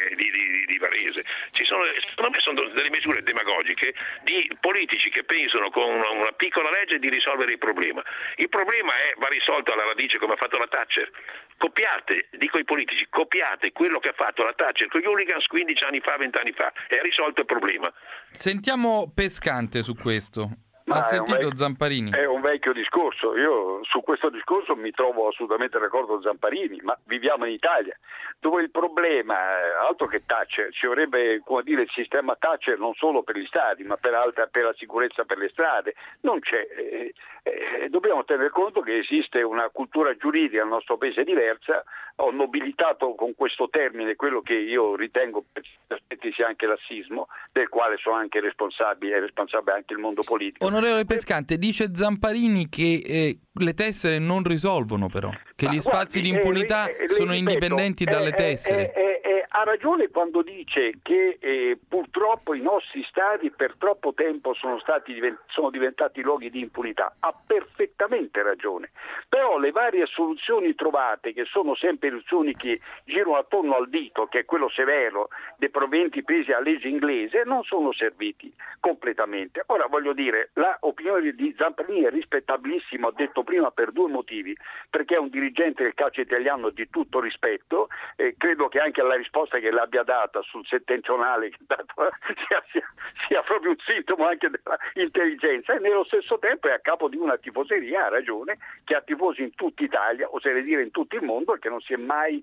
Varese? Secondo me sono delle misure demagogiche di politici che pensano con una piccola legge di risolvere il problema. Il problema va risolto alla radice, come ha fatto la Thatcher. Copiate, dico ai politici, copiate quello che ha fatto la Thatcher con gli hooligans 15 anni fa, 20 anni fa, e ha risolto il problema.
Sentiamo Pescante su questo. Ha sentito Zamparini?
È un vecchio discorso. Io su questo discorso mi trovo assolutamente d'accordo con Zamparini, ma viviamo in Italia, dove il problema, altro che Thatcher, ci vorrebbe, come dire, il sistema Thatcher non solo per gli stadi, ma per la sicurezza per le strade. Non c'è. Dobbiamo tener conto che esiste una cultura giuridica nel nostro paese diversa. Ho nobilitato con questo termine quello che io ritengo per certi aspetti sia anche lassismo, del quale sono anche responsabile anche il mondo politico.
Onorevole Pescante, dice Zamparini che le tessere non risolvono, però, che gli spazi di impunità sono indipendenti dalle tessere.
Ha ragione quando dice che purtroppo i nostri stadi per troppo tempo sono diventati luoghi di impunità. Ha perfettamente ragione. Però le varie soluzioni trovate, che sono sempre soluzioni che girano attorno al dito, che è quello severo dei proventi presi a legge inglese, non sono serviti completamente. Ora voglio dire, l'opinione di Zamparini è rispettabilissima, ho detto prima, per 2 motivi: perché è un dirigente del calcio italiano di tutto rispetto, credo che anche la risposta che l'abbia data sul settentrionale sia proprio un sintomo anche della intelligenza, e nello stesso tempo è a capo di una tifoseria, ha ragione, che ha tifosi in tutta Italia, oserei dire in tutto il mondo, e che non si è mai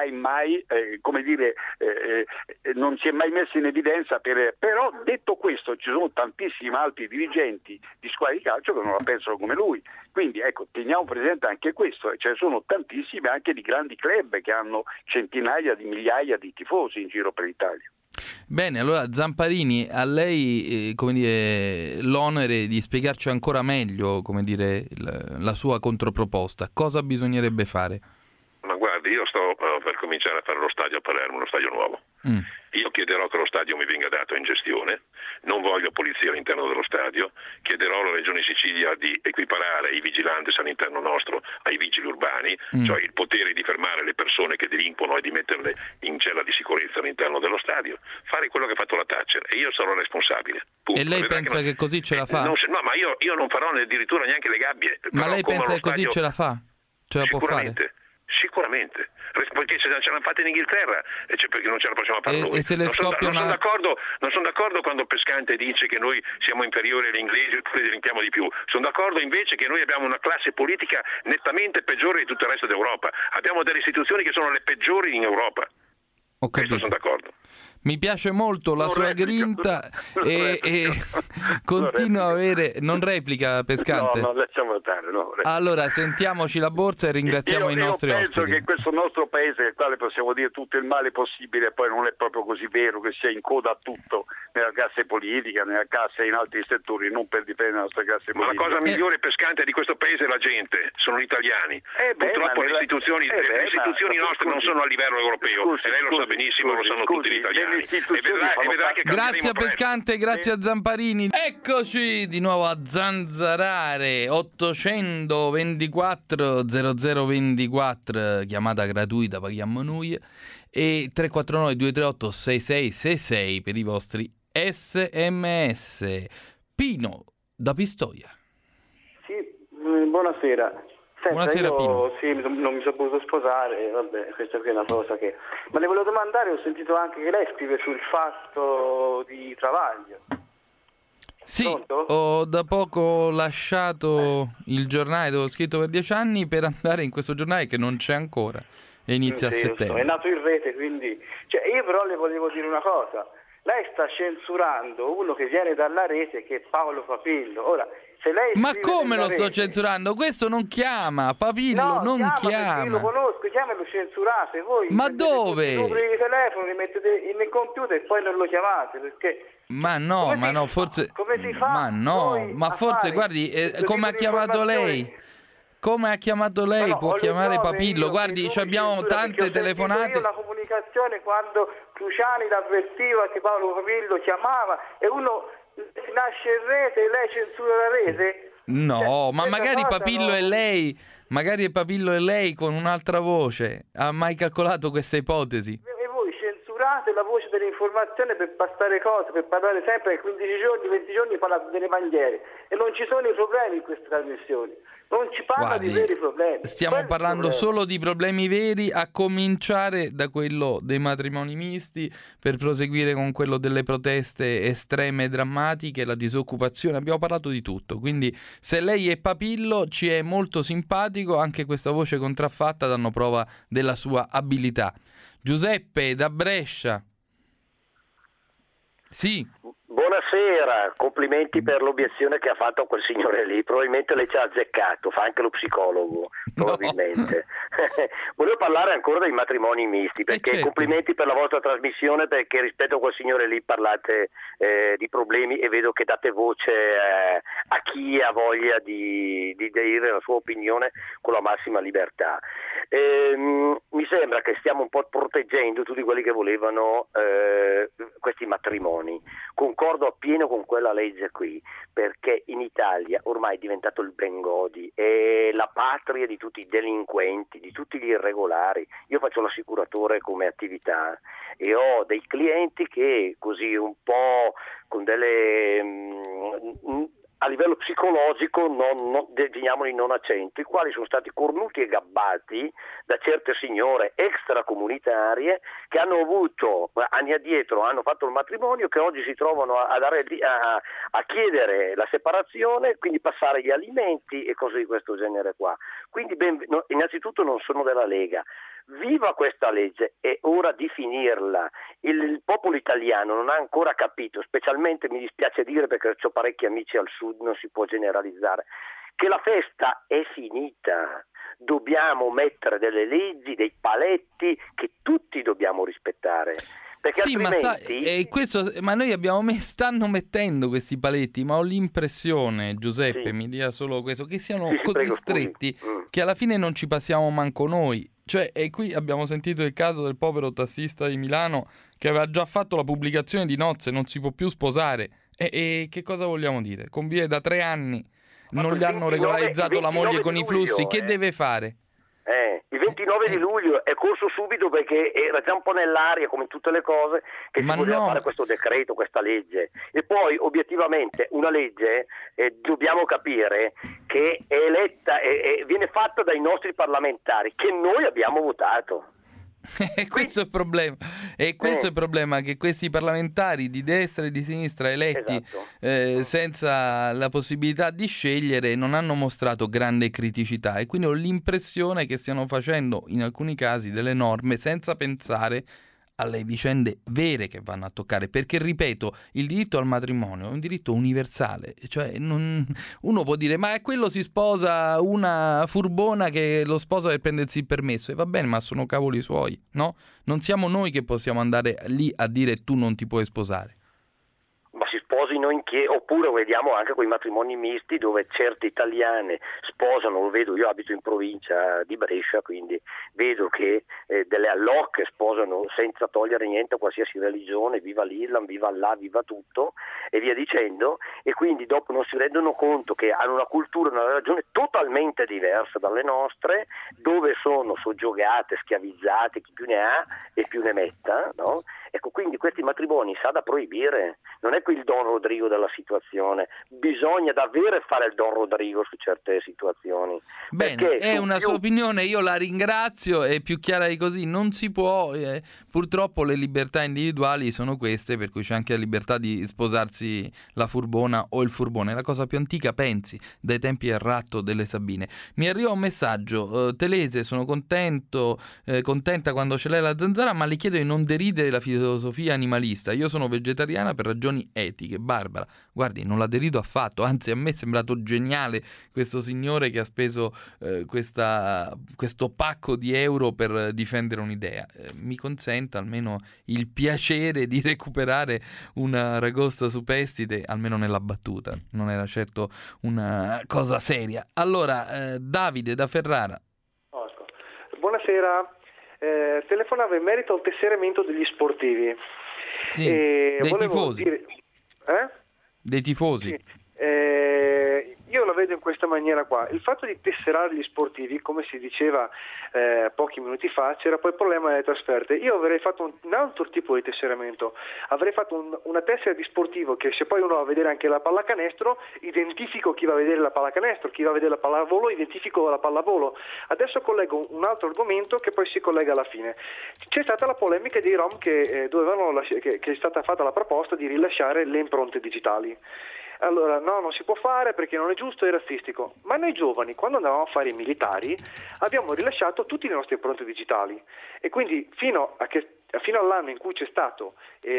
non si è mai messo in evidenza. Però detto questo, ci sono tantissimi altri dirigenti di squadre di calcio che non la pensano come lui, quindi ecco, teniamo presente anche questo, e ce ne sono tantissimi anche di grandi club che hanno centinaia di migliaia di tifosi in giro per l'Italia.
Bene, allora Zamparini, a lei l'onere di spiegarci ancora meglio, la sua controproposta. Cosa bisognerebbe fare?
Ma guardi, io sto per cominciare a fare lo stadio a Palermo, uno stadio nuovo. Io chiederò che lo stadio mi venga dato in gestione, non voglio polizia all'interno dello stadio, chiederò alla Regione Sicilia di equiparare i vigilantes all'interno nostro ai vigili urbani, cioè il potere di fermare le persone che delinquono e di metterle in cella di sicurezza all'interno dello stadio, fare quello che ha fatto la Thatcher, e io sarò responsabile. Punto.
E lei pensa che così ce la fa?
No, ma io non farò addirittura neanche le gabbie.
Ma lei pensa che così ce la fa? Ce la può fare?
Sicuramente, perché ce l'hanno fatta in Inghilterra, perché non ce la possiamo fare noi.
E se le scoppia
non sono d'accordo quando Pescante dice che noi siamo inferiori agli inglesi e li delinquiamo di più. Sono d'accordo invece che noi abbiamo una classe politica nettamente peggiore di tutto il resto d'Europa. Abbiamo delle istituzioni che sono le peggiori in Europa.
Ho capito.
Sono d'accordo.
Mi piace molto la sua grinta e continua a avere... Non replica, Pescante?
No, lasciamo stare.
Allora, sentiamoci la borsa e ringraziamo i nostri ospiti.
Io penso che questo nostro paese, nel quale possiamo dire tutto il male possibile, poi non è proprio così vero che sia in coda a tutto, nella classe politica, nella classe in altri settori, non per difendere la nostra classe
politica. Ma la cosa migliore pescante di questo paese è la gente, sono gli italiani. Purtroppo le istituzioni nostre non sono a livello europeo, e lei lo sa benissimo, lo sanno tutti gli italiani. E vedrà che
grazie a Pescante, grazie a Zamparini. Eccoci di nuovo a zanzarare. 824 0024, chiamata gratuita, paghiamo noi, e 349 238 6666 per i vostri SMS. Pino da Pistoia.
Sì, buonasera. Senta,
buonasera, Pino.
Sì, non mi sono potuto sposare, vabbè, questa qui è una cosa che... Ma le volevo domandare, ho sentito anche che lei scrive sul Fatto di Travaglio.
Sì,
Pronto?
ho da poco lasciato il giornale dove ho scritto per 10 anni per andare in questo giornale che non c'è ancora e inizia a settembre.
È nato in rete, quindi... io però le volevo dire una cosa. Lei sta censurando uno che viene dalla rete, che è Paolo Papillo. Ora, se lei
ma come lo sto censurando? Questo non chiama, Papillo non chiama.
Io lo conosco, chiama e lo censurate voi.
Ma dove?
I numeri di telefono li mettete nel computer e poi non lo chiamate, perché...
Ma no, forse...
Come si fa?
Ma no, ma forse, guardi, come ha chiamato lei... Come ha chiamato lei, può chiamare Papillo. Guardi, abbiamo tante telefonate.
Io la comunicazione quando Cruciani l'avvertiva che Paolo Papillo chiamava e uno nasce in rete e lei censura la rete.
No, ma magari Papillo è lei, magari è Papillo e lei con un'altra voce. Ha mai calcolato questa ipotesi?
E voi censurate la voce dell'informazione per passare cose, per parlare sempre che 15 giorni, 20 giorni parlate delle bandiere e non ci sono i problemi in queste trasmissioni. Non ci parla di veri problemi.
Stiamo parlando solo di problemi veri, a cominciare da quello dei matrimoni misti, per proseguire con quello delle proteste estreme e drammatiche, la disoccupazione. Abbiamo parlato di tutto, quindi se lei è Papillo ci è molto simpatico, anche questa voce contraffatta danno prova della sua abilità. Giuseppe da Brescia. Sì.
Buonasera, complimenti per l'obiezione che ha fatto a quel signore lì, probabilmente lei ci ha azzeccato, fa anche lo psicologo, probabilmente. No. Volevo parlare ancora dei matrimoni misti, perché certo. Complimenti per la vostra trasmissione, perché rispetto a quel signore lì parlate di problemi e vedo che date voce a chi ha voglia di dire la sua opinione con la massima libertà. Mi sembra che stiamo un po' proteggendo tutti quelli che volevano questi matrimoni. Concordo appieno con quella legge qui, perché in Italia ormai è diventato il Bengodi, è la patria di tutti i delinquenti, di tutti gli irregolari. Io faccio l'assicuratore come attività e ho dei clienti che così un po' con delle... a livello psicologico definiamoli non a 100, i quali sono stati cornuti e gabbati da certe signore extracomunitarie che hanno avuto anni addietro, hanno fatto il matrimonio, che oggi si trovano a chiedere la separazione, quindi passare gli alimenti e cose di questo genere qua. Quindi innanzitutto non sono della Lega. Viva questa legge, è ora di finirla. Il popolo italiano non ha ancora capito, specialmente mi dispiace dire perché ho parecchi amici al sud, non si può generalizzare, che la festa è finita. Dobbiamo mettere delle leggi, dei paletti che tutti dobbiamo rispettare. Perché
sì,
altrimenti...
ma noi stanno mettendo questi paletti, ma ho l'impressione, Giuseppe, mi dia solo questo, che siano così stretti che alla fine non ci passiamo manco noi. Cioè, e qui abbiamo sentito il caso del povero tassista di Milano che aveva già fatto la pubblicazione di nozze, non si può più sposare. E che cosa vogliamo dire? Convive da 3 anni, non gli hanno regolarizzato la moglie con i flussi, che deve fare?
Il 29 di luglio è corso subito perché era già un po' nell'aria, come tutte le cose, che si voleva fare questo decreto, questa legge. E poi obiettivamente una legge dobbiamo capire che è eletta e viene fatta dai nostri parlamentari che noi abbiamo votato.
Questo è il problema. E questo è il problema, che questi parlamentari di destra e di sinistra eletti senza la possibilità di scegliere non hanno mostrato grande criticità, e quindi ho l'impressione che stiano facendo in alcuni casi delle norme senza pensare alle vicende vere che vanno a toccare, perché ripeto, il diritto al matrimonio è un diritto universale, cioè uno può dire ma quello si sposa una furbona che lo sposa per prendersi il permesso, e va bene, ma sono cavoli suoi, no? Non siamo noi che possiamo andare lì a dire tu non ti puoi sposare.
sposino in chiesa, oppure vediamo anche quei matrimoni misti dove certe italiane sposano, lo vedo, io abito in provincia di Brescia, quindi vedo che delle allocche sposano senza togliere niente a qualsiasi religione, viva l'Islam, viva Allah, viva tutto e via dicendo, e quindi dopo non si rendono conto che hanno una cultura, una religione totalmente diversa dalle nostre, dove sono soggiogate, schiavizzate, chi più ne ha e più ne metta, no? Ecco, quindi questi matrimoni sa da proibire, non è qui il Don Rodrigo della situazione, bisogna davvero fare il Don Rodrigo su certe situazioni.
Bene, è una sua opinione, io la ringrazio, è più chiara di così, non si può, purtroppo le libertà individuali sono queste, per cui c'è anche la libertà di sposarsi la furbona o il furbone, la cosa più antica, pensi, dai tempi del ratto delle Sabine. Mi arriva un messaggio, Telese, sono contenta quando ce l'hai la zanzara, ma le chiedo di non deridere la filosofia animalista, io sono vegetariana per ragioni etiche. Barbara, guardi, non la derido affatto, anzi a me è sembrato geniale questo signore che ha speso questo pacco di euro per difendere un'idea. Mi consenta almeno il piacere di recuperare una ragosta superstite, almeno nella battuta, non era certo una cosa seria. Allora, Davide da Ferrara.
Buonasera. Telefonavo in merito al tesseramento degli sportivi.
Sì, dei tifosi. Dei tifosi.
Sì. Io la vedo in questa maniera qua. Il fatto di tesserare gli sportivi, come si diceva pochi minuti fa, c'era poi il problema delle trasferte. Io avrei fatto un altro tipo di tesseramento, avrei fatto una tessera di sportivo che, se poi uno va a vedere anche la pallacanestro, identifico chi va a vedere la pallacanestro, chi va a vedere la pallavolo, identifico la pallavolo. Adesso collego un altro argomento che poi si collega alla fine. C'è stata la polemica dei Rom che è stata fatta la proposta di rilasciare le impronte digitali. Allora, no, non si può fare perché non è giusto e razzistico. Ma noi giovani, quando andavamo a fare i militari, abbiamo rilasciato tutte le nostre impronte digitali, e quindi fino all'anno in cui c'è stato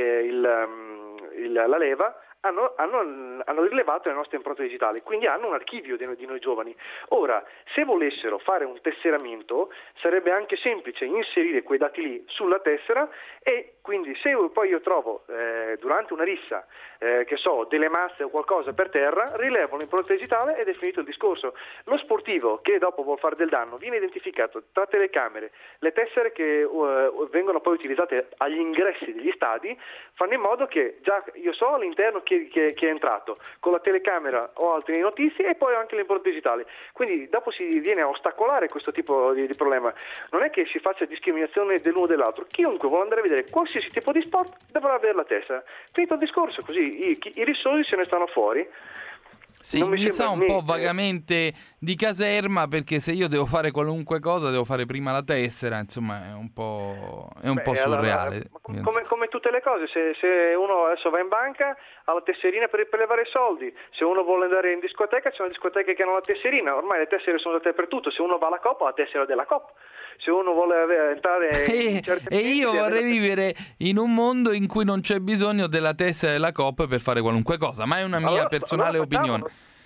la leva, hanno rilevato le nostre impronte digitali, quindi hanno un archivio di noi giovani. Ora, se volessero fare un tesseramento, sarebbe anche semplice inserire quei dati lì sulla tessera, e quindi se poi io trovo durante una rissa delle masse o qualcosa per terra, rilevo l'impronta digitale ed è finito il discorso. Lo sportivo che dopo vuol fare del danno viene identificato tra telecamere, le tessere che vengono poi utilizzate agli ingressi degli stadi fanno in modo che già io so all'interno chi è entrato, con la telecamera ho altre notizie e poi ho anche le impronte digitali. Quindi dopo si viene a ostacolare questo tipo di problema. Non è che si faccia discriminazione dell'uno o dell'altro, chiunque vuole andare a vedere qualsiasi tipo di sport dovrà avere la tessera. Finito il discorso, così i rissolti se ne stanno fuori.
Sì, mi sa un po' vagamente di caserma, perché se io devo fare qualunque cosa devo fare prima la tessera, insomma è un po' surreale.
Allora, come tutte le cose, se uno adesso va in banca ha la tesserina per prelevare i soldi, se uno vuole andare in discoteca c'è una discoteca che hanno la tesserina, ormai le tessere sono dappertutto, se uno va alla Coop ha la tessera della Coop. Se uno vuole entrare in
e io vorrei vivere in un mondo in cui non c'è bisogno della tessera della Coop per fare qualunque cosa, ma è una mia personale opinione.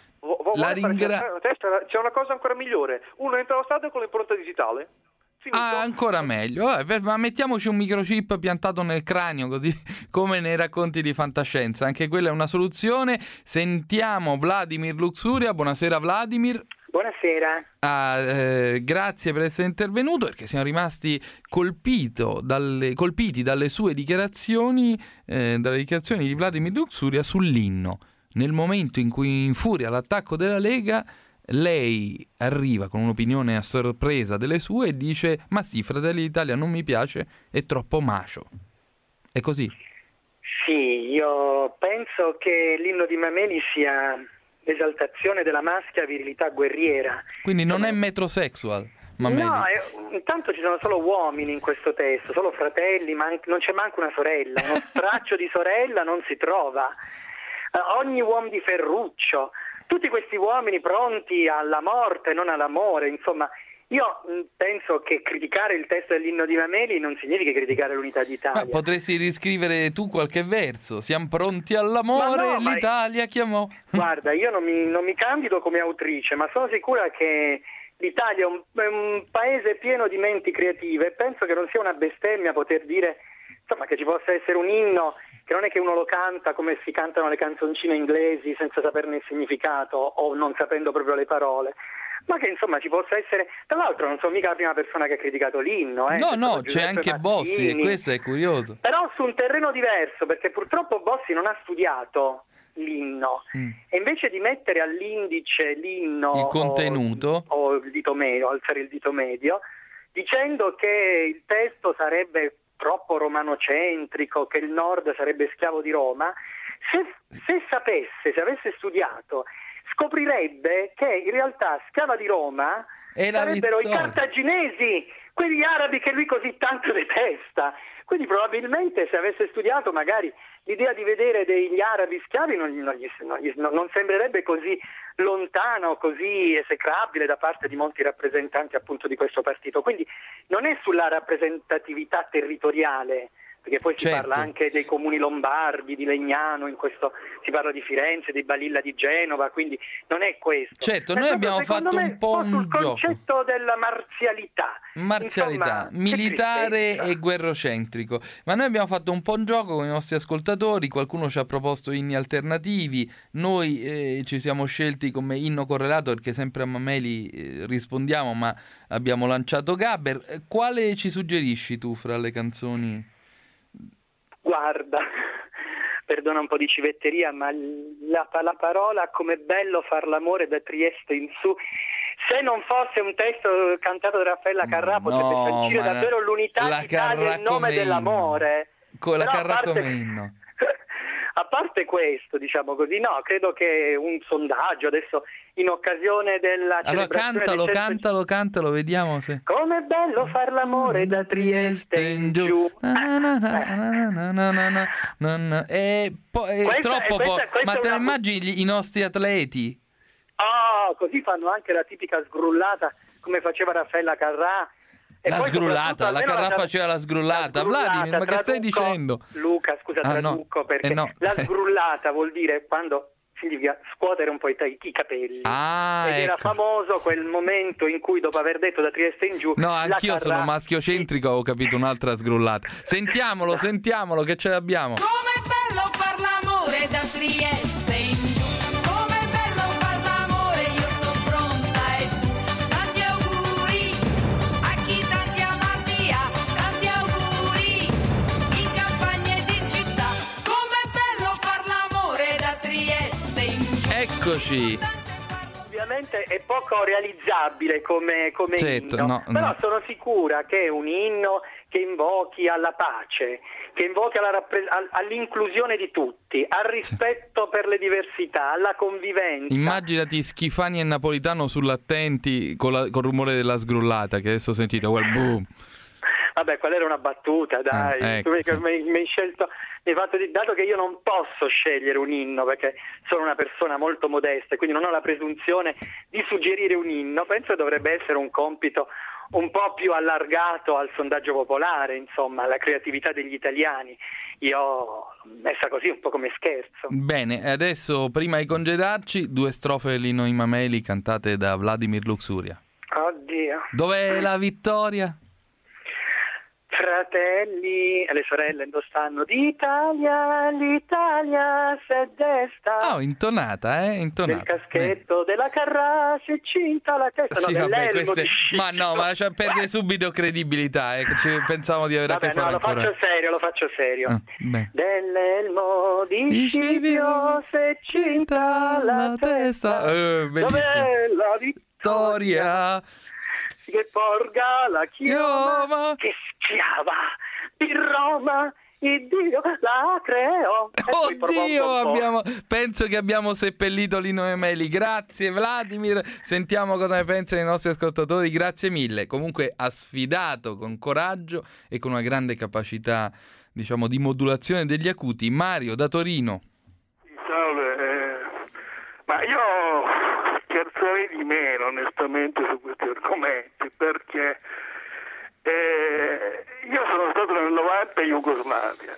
C'è una cosa ancora migliore: uno entra allo stadio con l'impronta digitale. Finito.
Ancora meglio. Ma mettiamoci un microchip piantato nel cranio, così come nei racconti di fantascienza. Anche quella è una soluzione. Sentiamo Vladimir Luxuria. Buonasera Vladimir.
Buonasera.
Grazie per essere intervenuto, perché siamo rimasti colpiti dalle sue dichiarazioni, dalle dichiarazioni di Vladimir Luxuria sull'inno. Nel momento in cui infuria l'attacco della Lega, lei arriva con un'opinione a sorpresa delle sue e dice: ma sì, Fratelli d'Italia non mi piace, è troppo macio. È così?
Sì, io penso che l'inno di Mameli sia l'esaltazione della maschia virilità guerriera.
Quindi non è metrosexual, Mameli?
No, intanto ci sono solo uomini in questo testo, solo fratelli, non c'è manco una sorella, uno straccio di sorella non si trova. Ogni uomo di Ferruccio, tutti questi uomini pronti alla morte, non all'amore, insomma. Io penso che criticare il testo dell'inno di Mameli non significa criticare l'unità d'Italia.
Ma potresti riscrivere tu qualche verso. Siamo pronti all'amore, l'Italia chiamò.
Guarda, io non mi candido come autrice, ma sono sicura che l'Italia è un paese pieno di menti creative, e penso che non sia una bestemmia poter dire, insomma, che ci possa essere un inno che non è che uno lo canta come si cantano le canzoncine inglesi senza saperne il significato o non sapendo proprio le parole, ma che insomma ci possa essere. Tra l'altro non sono mica la prima persona che ha criticato l'inno.
No, c'è anche Bossi, e questo è curioso.
Però su un terreno diverso, perché purtroppo Bossi non ha studiato l'inno e invece di mettere all'indice l'inno,
il contenuto
o il dito medio, alzare il dito medio, dicendo che il testo sarebbe troppo romanocentrico, che il nord sarebbe schiavo di Roma, se avesse studiato, scoprirebbe che in realtà schiava di Roma sarebbero i cartaginesi, quegli arabi che lui così tanto detesta. Quindi probabilmente se avesse studiato magari l'idea di vedere degli arabi schiavi non sembrerebbe così lontano, così esecrabile da parte di molti rappresentanti appunto di questo partito. Quindi non è sulla rappresentatività territoriale, perché poi si parla anche dei comuni lombardi, di Legnano, si parla di Firenze, di Balilla di Genova, quindi non è questo.
Certo, noi abbiamo fatto un po' un gioco.
Il concetto della marzialità.
Insomma, militare e guerrocentrico. Ma noi abbiamo fatto un po' un gioco con i nostri ascoltatori, qualcuno ci ha proposto inni alternativi, noi ci siamo scelti come inno correlato perché sempre a Mameli rispondiamo, ma abbiamo lanciato Gabber. Quale ci suggerisci tu fra le canzoni?
Guarda, perdona un po' di civetteria, ma la parola "come bello far l'amore" da Trieste in su, se non fosse un testo cantato da Raffaella Carrà, potrebbe sancire davvero l'unità d'Italia in nome dell'amore.
Con la Carrà come inno.
A parte questo, diciamo così, no, credo che un sondaggio adesso in occasione della
allora cantalo, vediamo se.
Come è bello far l'amore da Trieste in giù.
È troppo ma te ne immagini i nostri atleti?
Così fanno anche la tipica sgrullata come faceva Raffaella Carrà.
La sgrullata, la Carrà faceva la sgrullata. Vladimir, ma che stai dicendo?
Luca, scusa, traduco perché la sgrullata vuol dire quando significa scuotere un po' i capelli. Era famoso quel momento in cui dopo aver detto da Trieste in giù.
No, anch'io sono maschiocentrico, ho capito un'altra sgrullata. Sentiamolo che ce l'abbiamo.
Come è bello far l'amore da Trieste in giù. Come è bello far l'amore, io sono pronta e tu. Tanti auguri a chi tanti amati ha. Tanti auguri in campagna ed in città. Come è bello far l'amore da Trieste in giù.
Eccoci.
Ovviamente è poco realizzabile come
certo,
inno, però sono sicura che è un inno che invochi alla pace, che invochi all'inclusione di tutti, al rispetto per le diversità, alla convivenza.
Immaginati Schifani e Napolitano sull'attenti col rumore della sgrullata, che adesso ho sentito quel boom.
Vabbè, quella era una battuta, dai.
Ecco, sì.
Mi hai scelto, dato che io non posso scegliere un inno perché sono una persona molto modesta e quindi non ho la presunzione di suggerire un inno, penso che dovrebbe essere un compito un po' più allargato al sondaggio popolare, insomma, alla creatività degli italiani. Io ho messa così un po' come scherzo.
Bene, adesso prima di congedarci, 2 strofe dell'inno ai Mameli cantate da Vladimir Luxuria.
Oddio.
Dov'è la vittoria?
Fratelli e le sorelle indostanno d'Italia, l'Italia s'è desta.
Intonata.
Il caschetto della Carrà si è cinta la testa.
Sì, ma perde subito credibilità. Pensavo di avere a che fare ancora.
Lo faccio serio. Dell'elmo di Scipio si è cinta la testa.
Bellissimo.
Dov'è la vittoria? Che porga la chioma, che schiava di Roma, il Dio la creò.
Oddio, penso che abbiamo seppellito l'inno ai Mameli. Grazie Vladimir, sentiamo cosa ne pensano i nostri ascoltatori. Grazie mille. Comunque ha sfidato con coraggio e con una grande capacità, diciamo, di modulazione degli acuti. Mario da Torino.
Salve, ma io scherzerei di meno onestamente su questi argomenti, perché io sono stato nel 90 in Jugoslavia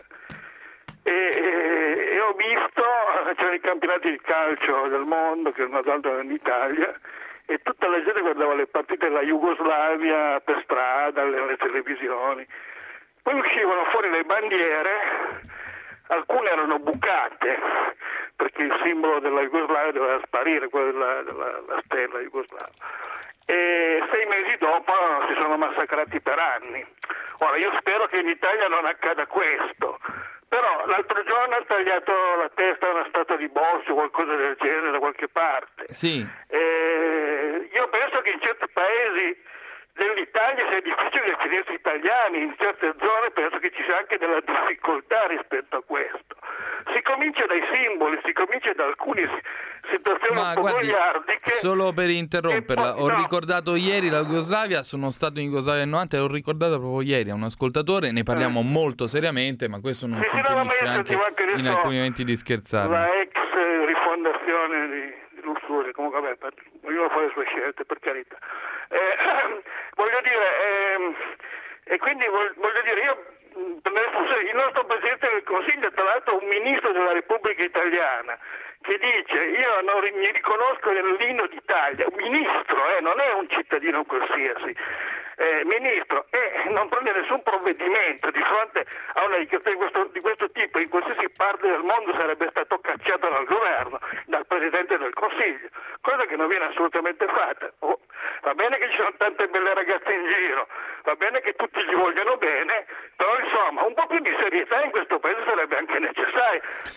e ho visto, c'erano i campionati di calcio del mondo che erano tanto in Italia e tutta la gente guardava le partite della Jugoslavia per strada, alle televisioni, poi uscivano fuori le bandiere alcune erano bucate, perché il simbolo della Jugoslavia doveva sparire, quello della stella jugoslava. E 6 mesi dopo si sono massacrati per anni. Ora, io spero che in Italia non accada questo, però l'altro giorno ha tagliato la testa a una statua di Bossi o qualcosa del genere da qualche parte.
Sì.
Io penso che in certi paesi dell'Italia sia difficile definirsi italiani, in certe zone penso che ci sia anche della difficoltà rispetto a questo. Si comincia dai simboli, si comincia da alcune situazioni un po' goliardiche.
Solo per interromperla, ho ricordato ieri la Jugoslavia, sono stato in Jugoslavia nel 90 e l'ho ricordato proprio ieri a un ascoltatore, ne parliamo molto seriamente, ma questo non ci impedisce anche in alcuni momenti di scherzare.
La ex rifondazione di Lussuria, comunque vabbè, ognuno fa le sue scelte, per carità. Voglio dire, e quindi voglio dire, io il nostro Presidente del Consiglio, tra l'altro un Ministro della Repubblica Italiana, che dice io non mi riconosco nell'inno d'Italia, un ministro, non è un cittadino qualsiasi, ministro, e non prende nessun provvedimento di fronte a una dichiarazione di questo tipo, in qualsiasi parte del mondo sarebbe stato cacciato dal governo, dal Presidente del Consiglio, cosa che non viene assolutamente fatta. Va bene che ci sono tante belle ragazze in giro, va bene che tutti gli vogliono bene, però insomma un po' più di serietà in questo paese sarebbe anche necessario.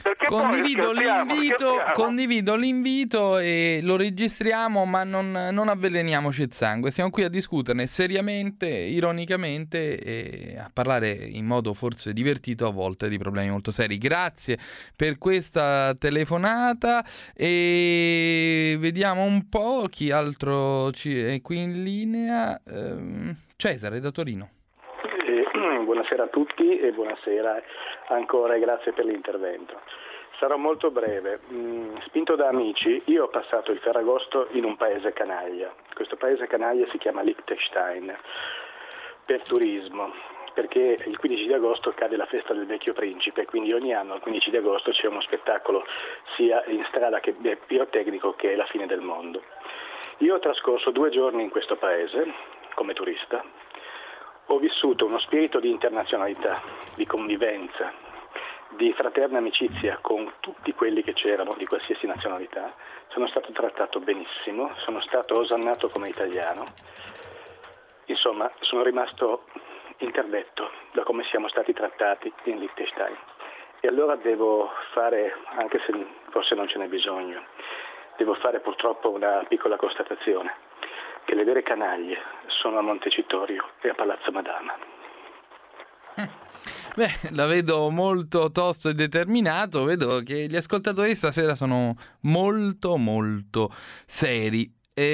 Condivido l'invito e lo registriamo, ma non avveleniamoci il sangue. Siamo qui a discuterne seriamente, ironicamente e a parlare in modo forse divertito a volte di problemi molto seri. Grazie per questa telefonata e vediamo un po' chi altro è qui in linea. Cesare da Torino.
Buonasera a tutti e buonasera ancora e grazie per l'intervento. Sarò molto breve. Spinto da amici, io ho passato il Ferragosto in un paese canaglia. Questo paese canaglia si chiama Liechtenstein, per turismo, perché il 15 di agosto cade la festa del Vecchio Principe, quindi ogni anno il 15 di agosto c'è uno spettacolo sia in strada che pirotecnico che è la fine del mondo. Io ho trascorso 2 giorni in questo paese come turista. Ho vissuto uno spirito di internazionalità, di convivenza, di fraterna amicizia con tutti quelli che c'erano, di qualsiasi nazionalità. Sono stato trattato benissimo, sono stato osannato come italiano. Insomma, sono rimasto interdetto da come siamo stati trattati in Liechtenstein. E allora devo fare, anche se forse non ce n'è bisogno, devo fare purtroppo una piccola constatazione, che le vere canaglie sono a Montecitorio e a Palazzo Madama.
Beh, la vedo molto tosto e determinato, vedo che gli ascoltatori stasera sono molto molto seri.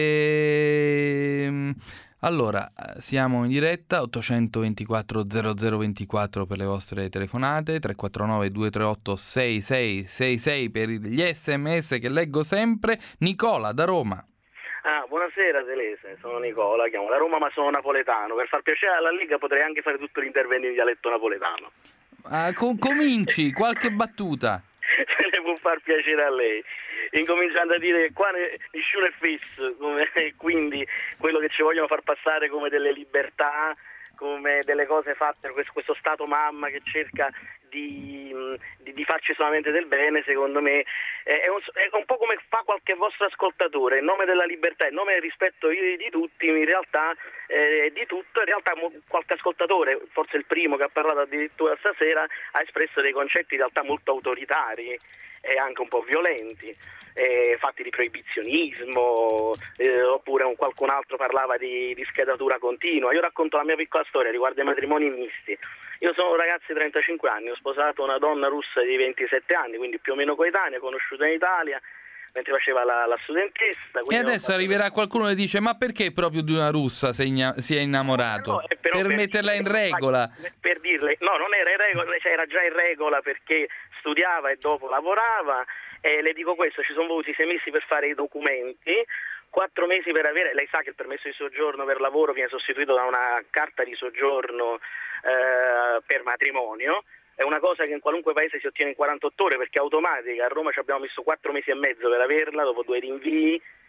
Allora, siamo in diretta, 824 0024 per le vostre telefonate, 349 238 6666 per gli SMS che leggo sempre. Nicola da Roma.
Buonasera Telese, sono Nicola, chiamo da Roma ma sono napoletano. Per far piacere alla Lega potrei anche fare tutto l'intervento in dialetto napoletano.
Cominci, qualche battuta.
Se ne può far piacere a lei. Incominciando a dire che qua nessuno è fisso, quindi quello che ci vogliono far passare come delle libertà, come delle cose fatte, questo Stato mamma che cerca di farci solamente del bene, secondo me è un po' come fa qualche vostro ascoltatore, in nome della libertà, in nome del rispetto di tutti, in realtà di tutto, in realtà qualche ascoltatore, forse il primo che ha parlato addirittura stasera, ha espresso dei concetti in realtà molto autoritari e anche un po' violenti, fatti di proibizionismo, oppure qualcun altro parlava di schedatura continua. Io racconto la mia piccola storia riguardo ai matrimoni misti. Io sono un ragazzo di 35 anni, ho sposato una donna russa di 27 anni, quindi più o meno coetanea, conosciuta in Italia mentre faceva la studentessa.
E adesso arriverà qualcuno che dice: ma perché proprio di una russa si è innamorato? Per metterla in regola.
Per dirle, no, non era in regola, era già in regola perché studiava e dopo lavorava, e le dico questo, ci sono voluti 6 mesi per fare i documenti, 4 mesi per avere, lei sa che il permesso di soggiorno per lavoro viene sostituito da una carta di soggiorno per matrimonio. È una cosa che in qualunque paese si ottiene in 48 ore perché è automatica. A Roma ci abbiamo messo 4 mesi e mezzo per averla, dopo 2 rinvii,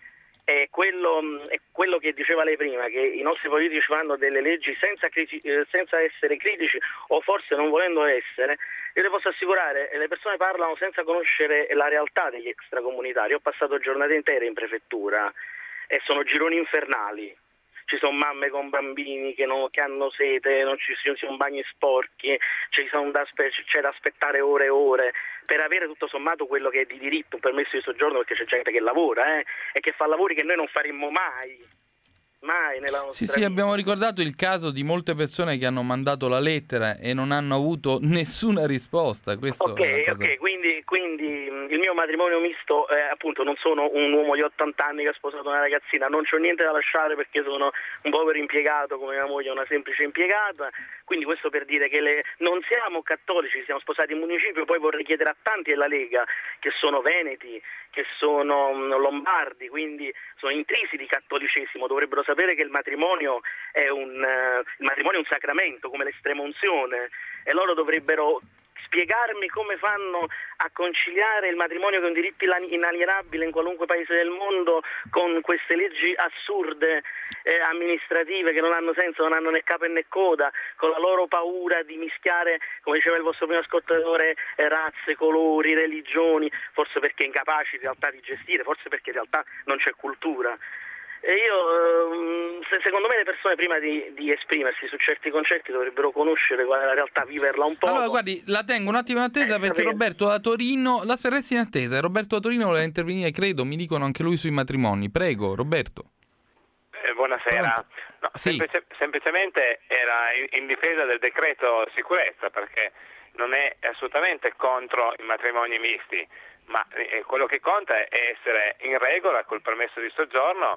è quello che diceva lei prima, che i nostri politici fanno delle leggi senza essere critici o forse non volendo essere. Io le posso assicurare, le persone parlano senza conoscere la realtà degli extracomunitari. Ho passato giornate intere in prefettura e sono gironi infernali. Ci sono mamme con bambini che hanno sete, non ci sono bagni sporchi, c'è da aspettare ore e ore per avere tutto sommato quello che è di diritto, un permesso di soggiorno, perché c'è gente che lavora e che fa lavori che noi non faremmo mai nella nostra
Sì, abbiamo ricordato il caso di molte persone che hanno mandato la lettera e non hanno avuto nessuna risposta. Questo
Ok, quindi il mio matrimonio misto, appunto, non sono un uomo di 80 anni che ha sposato una ragazzina, non c'ho niente da lasciare perché sono un povero impiegato come mia moglie è una semplice impiegata, quindi questo per dire che non siamo cattolici, siamo sposati in municipio. Poi vorrei chiedere a tanti della Lega che sono veneti, che sono lombardi, quindi sono intrisi di cattolicesimo, dovrebbero sapere che il matrimonio è un sacramento come l'estrema unzione, e loro dovrebbero spiegarmi come fanno a conciliare il matrimonio, che è un diritto inalienabile in qualunque paese del mondo, con queste leggi assurde amministrative che non hanno senso, non hanno né capo né coda, con la loro paura di mischiare, come diceva il vostro primo ascoltatore, razze, colori, religioni, forse perché incapaci in realtà di gestire, forse perché in realtà non c'è cultura. E io, secondo me, le persone prima di esprimersi su certi concetti dovrebbero conoscere qual è la realtà, viverla un po'.
Allora, guardi, la tengo un attimo in attesa perché Roberto da Torino, la resti in attesa. Roberto da Torino voleva intervenire, credo, mi dicono anche lui sui matrimoni. Prego, Roberto.
Buonasera. No,
Sì.
semplicemente era in difesa del decreto sicurezza, perché non è assolutamente contro i matrimoni misti, ma quello che conta è essere in regola col permesso di soggiorno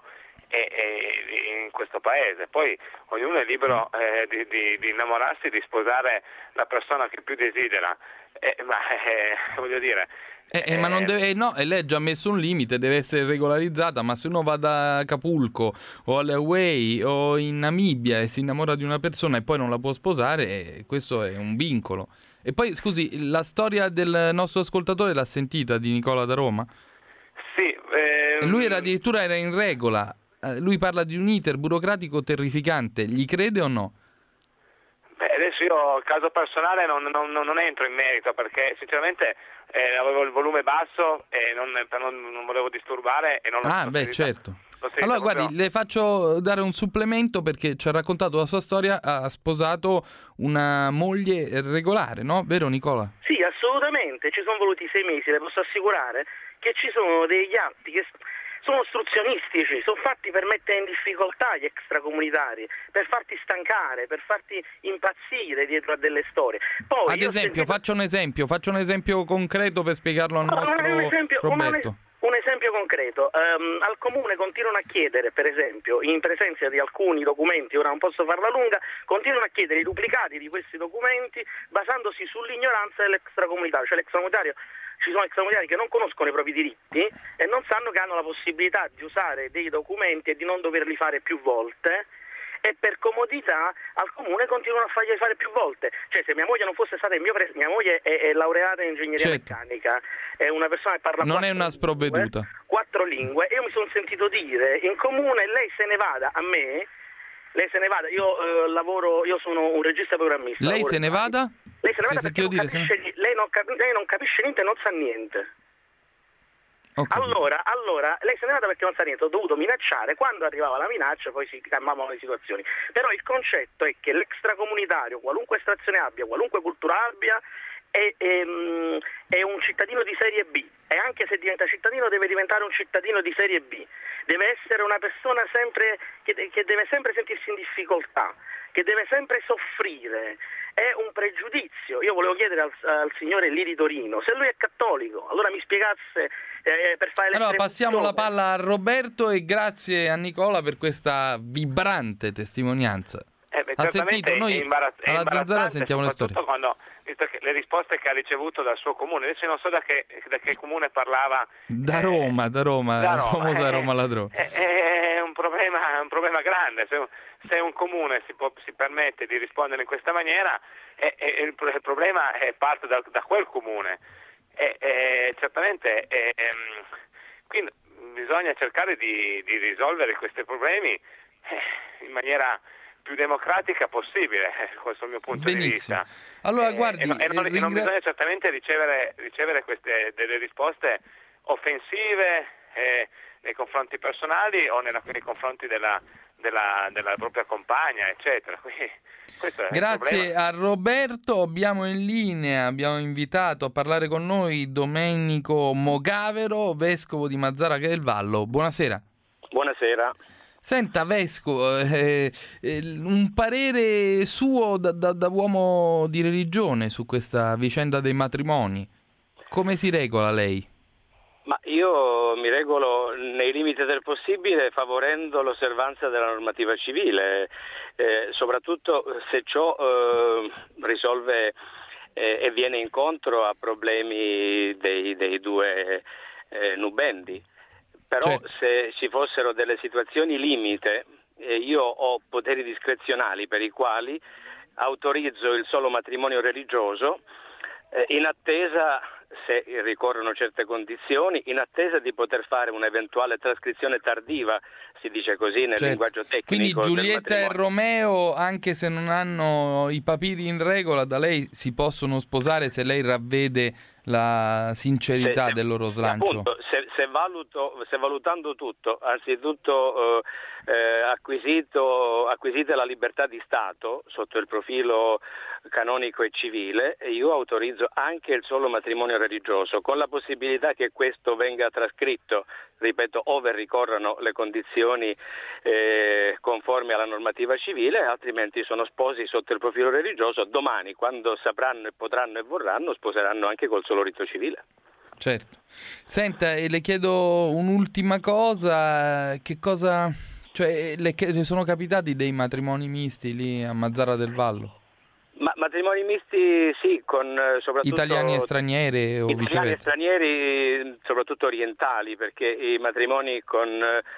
e in questo paese. Poi ognuno è libero di innamorarsi, di sposare la persona che più desidera, voglio dire.
Ma non deve, no, e lei ha già messo un limite, deve essere regolarizzata, ma se uno va da Acapulco o alle Hawaii o in Namibia e si innamora di una persona e poi non la può sposare, questo è un vincolo. E poi, scusi, la storia del nostro ascoltatore l'ha sentita, di Nicola da Roma?
Sì.
E lui addirittura era in regola, lui parla di un iter burocratico terrificante, gli crede o no?
Adesso io, caso personale, non entro in merito, perché sinceramente avevo il volume basso e non volevo disturbare e non l'ho
certo. Allora guardi, le faccio dare un supplemento, perché ci ha raccontato la sua storia, ha sposato una moglie regolare, no? Vero Nicola?
Sì, assolutamente, ci sono voluti 6 mesi, le posso assicurare che ci sono degli atti che sono ostruzionistici, sono fatti per mettere in difficoltà gli extracomunitari, per farti stancare, per farti impazzire dietro a delle storie. Poi,
ad esempio, faccio un esempio concreto per spiegarlo al nostro Roberto.
Un esempio concreto, al comune continuano a chiedere, per esempio, in presenza di alcuni documenti, ora non posso farla lunga, continuano a chiedere i duplicati di questi documenti basandosi sull'ignoranza dell'extracomunitario, cioè l'extracomunitario. Ci sono extracomunitari che non conoscono i propri diritti e non sanno che hanno la possibilità di usare dei documenti e di non doverli fare più volte, e per comodità al comune continuano a fargli fare più volte. Cioè, se mia moglie non fosse stata mia moglie è laureata in ingegneria meccanica, è una persona che parla
non è una sprovveduta.
4 lingue, e io mi sono sentito dire in comune: lei se ne vada, io sono un regista programmista.
Lei se ne vada?
Lei se ne vada perché lei non capisce niente, non sa niente. Allora, lei se ne è andata perché non sa niente, ho dovuto minacciare, quando arrivava la minaccia poi si calmavano le situazioni. Però il concetto è che l'extracomunitario, qualunque estrazione abbia, qualunque cultura abbia, è un cittadino di serie B, e anche se diventa cittadino deve diventare un cittadino di serie B, deve essere una persona sempre che deve sempre sentirsi in difficoltà, che deve sempre soffrire. È un pregiudizio. Io volevo chiedere al signore lì di Torino se lui è cattolico, allora mi spiegasse per fare le.
Allora passiamo la palla a Roberto, e grazie a Nicola per questa vibrante testimonianza. Ha sentito? Noi alla Zanzara sentiamo le storie.
Quando, visto che le risposte che ha ricevuto dal suo comune, adesso non so da che comune parlava.
Da Roma, la famosa Roma Ladrò.
È un problema grande. Se un comune si permette di rispondere in questa maniera, il problema parte da quel comune. Certamente, quindi bisogna cercare di risolvere questi problemi in maniera più democratica possibile, questo è il mio punto di vista.
Allora, guardi,
non bisogna certamente ricevere delle risposte offensive nei confronti personali o nei confronti della propria compagna, eccetera. Quindi,
grazie a Roberto. Abbiamo invitato a parlare con noi Domenico Mogavero, vescovo di Mazara del Vallo. Buonasera.
Buonasera.
Senta, vescovo, un parere suo da uomo di religione su questa vicenda dei matrimoni. Come si regola lei?
Ma io mi regolo nei limiti del possibile favorendo l'osservanza della normativa civile, soprattutto se ciò risolve e viene incontro a problemi dei due nubendi. Però certo, se ci fossero delle situazioni limite, io ho poteri discrezionali per i quali autorizzo il solo matrimonio religioso in attesa, se ricorrono certe condizioni, in attesa di poter fare un'eventuale trascrizione tardiva, si dice così nel linguaggio tecnico.
Quindi Giulietta e Romeo, anche se non hanno i papiri in regola, da lei si possono sposare se lei ravvede la sincerità del loro slancio.
Appunto, se valutando tutto, anzitutto acquisite la libertà di Stato sotto il profilo canonico e civile, io autorizzo anche il solo matrimonio religioso, con la possibilità che questo venga trascritto, ripeto, ove ricorrano le condizioni conformi alla normativa civile, altrimenti sono sposi sotto il profilo religioso. Domani, quando sapranno e potranno e vorranno, sposeranno anche col solo rito civile.
Certo. Senta, le chiedo un'ultima cosa, le sono capitati dei matrimoni misti lì a Mazara del Vallo?
Ma matrimoni misti sì, con soprattutto
italiani e stranieri o viceversa?
Italiani e stranieri, soprattutto orientali, perché i matrimoni con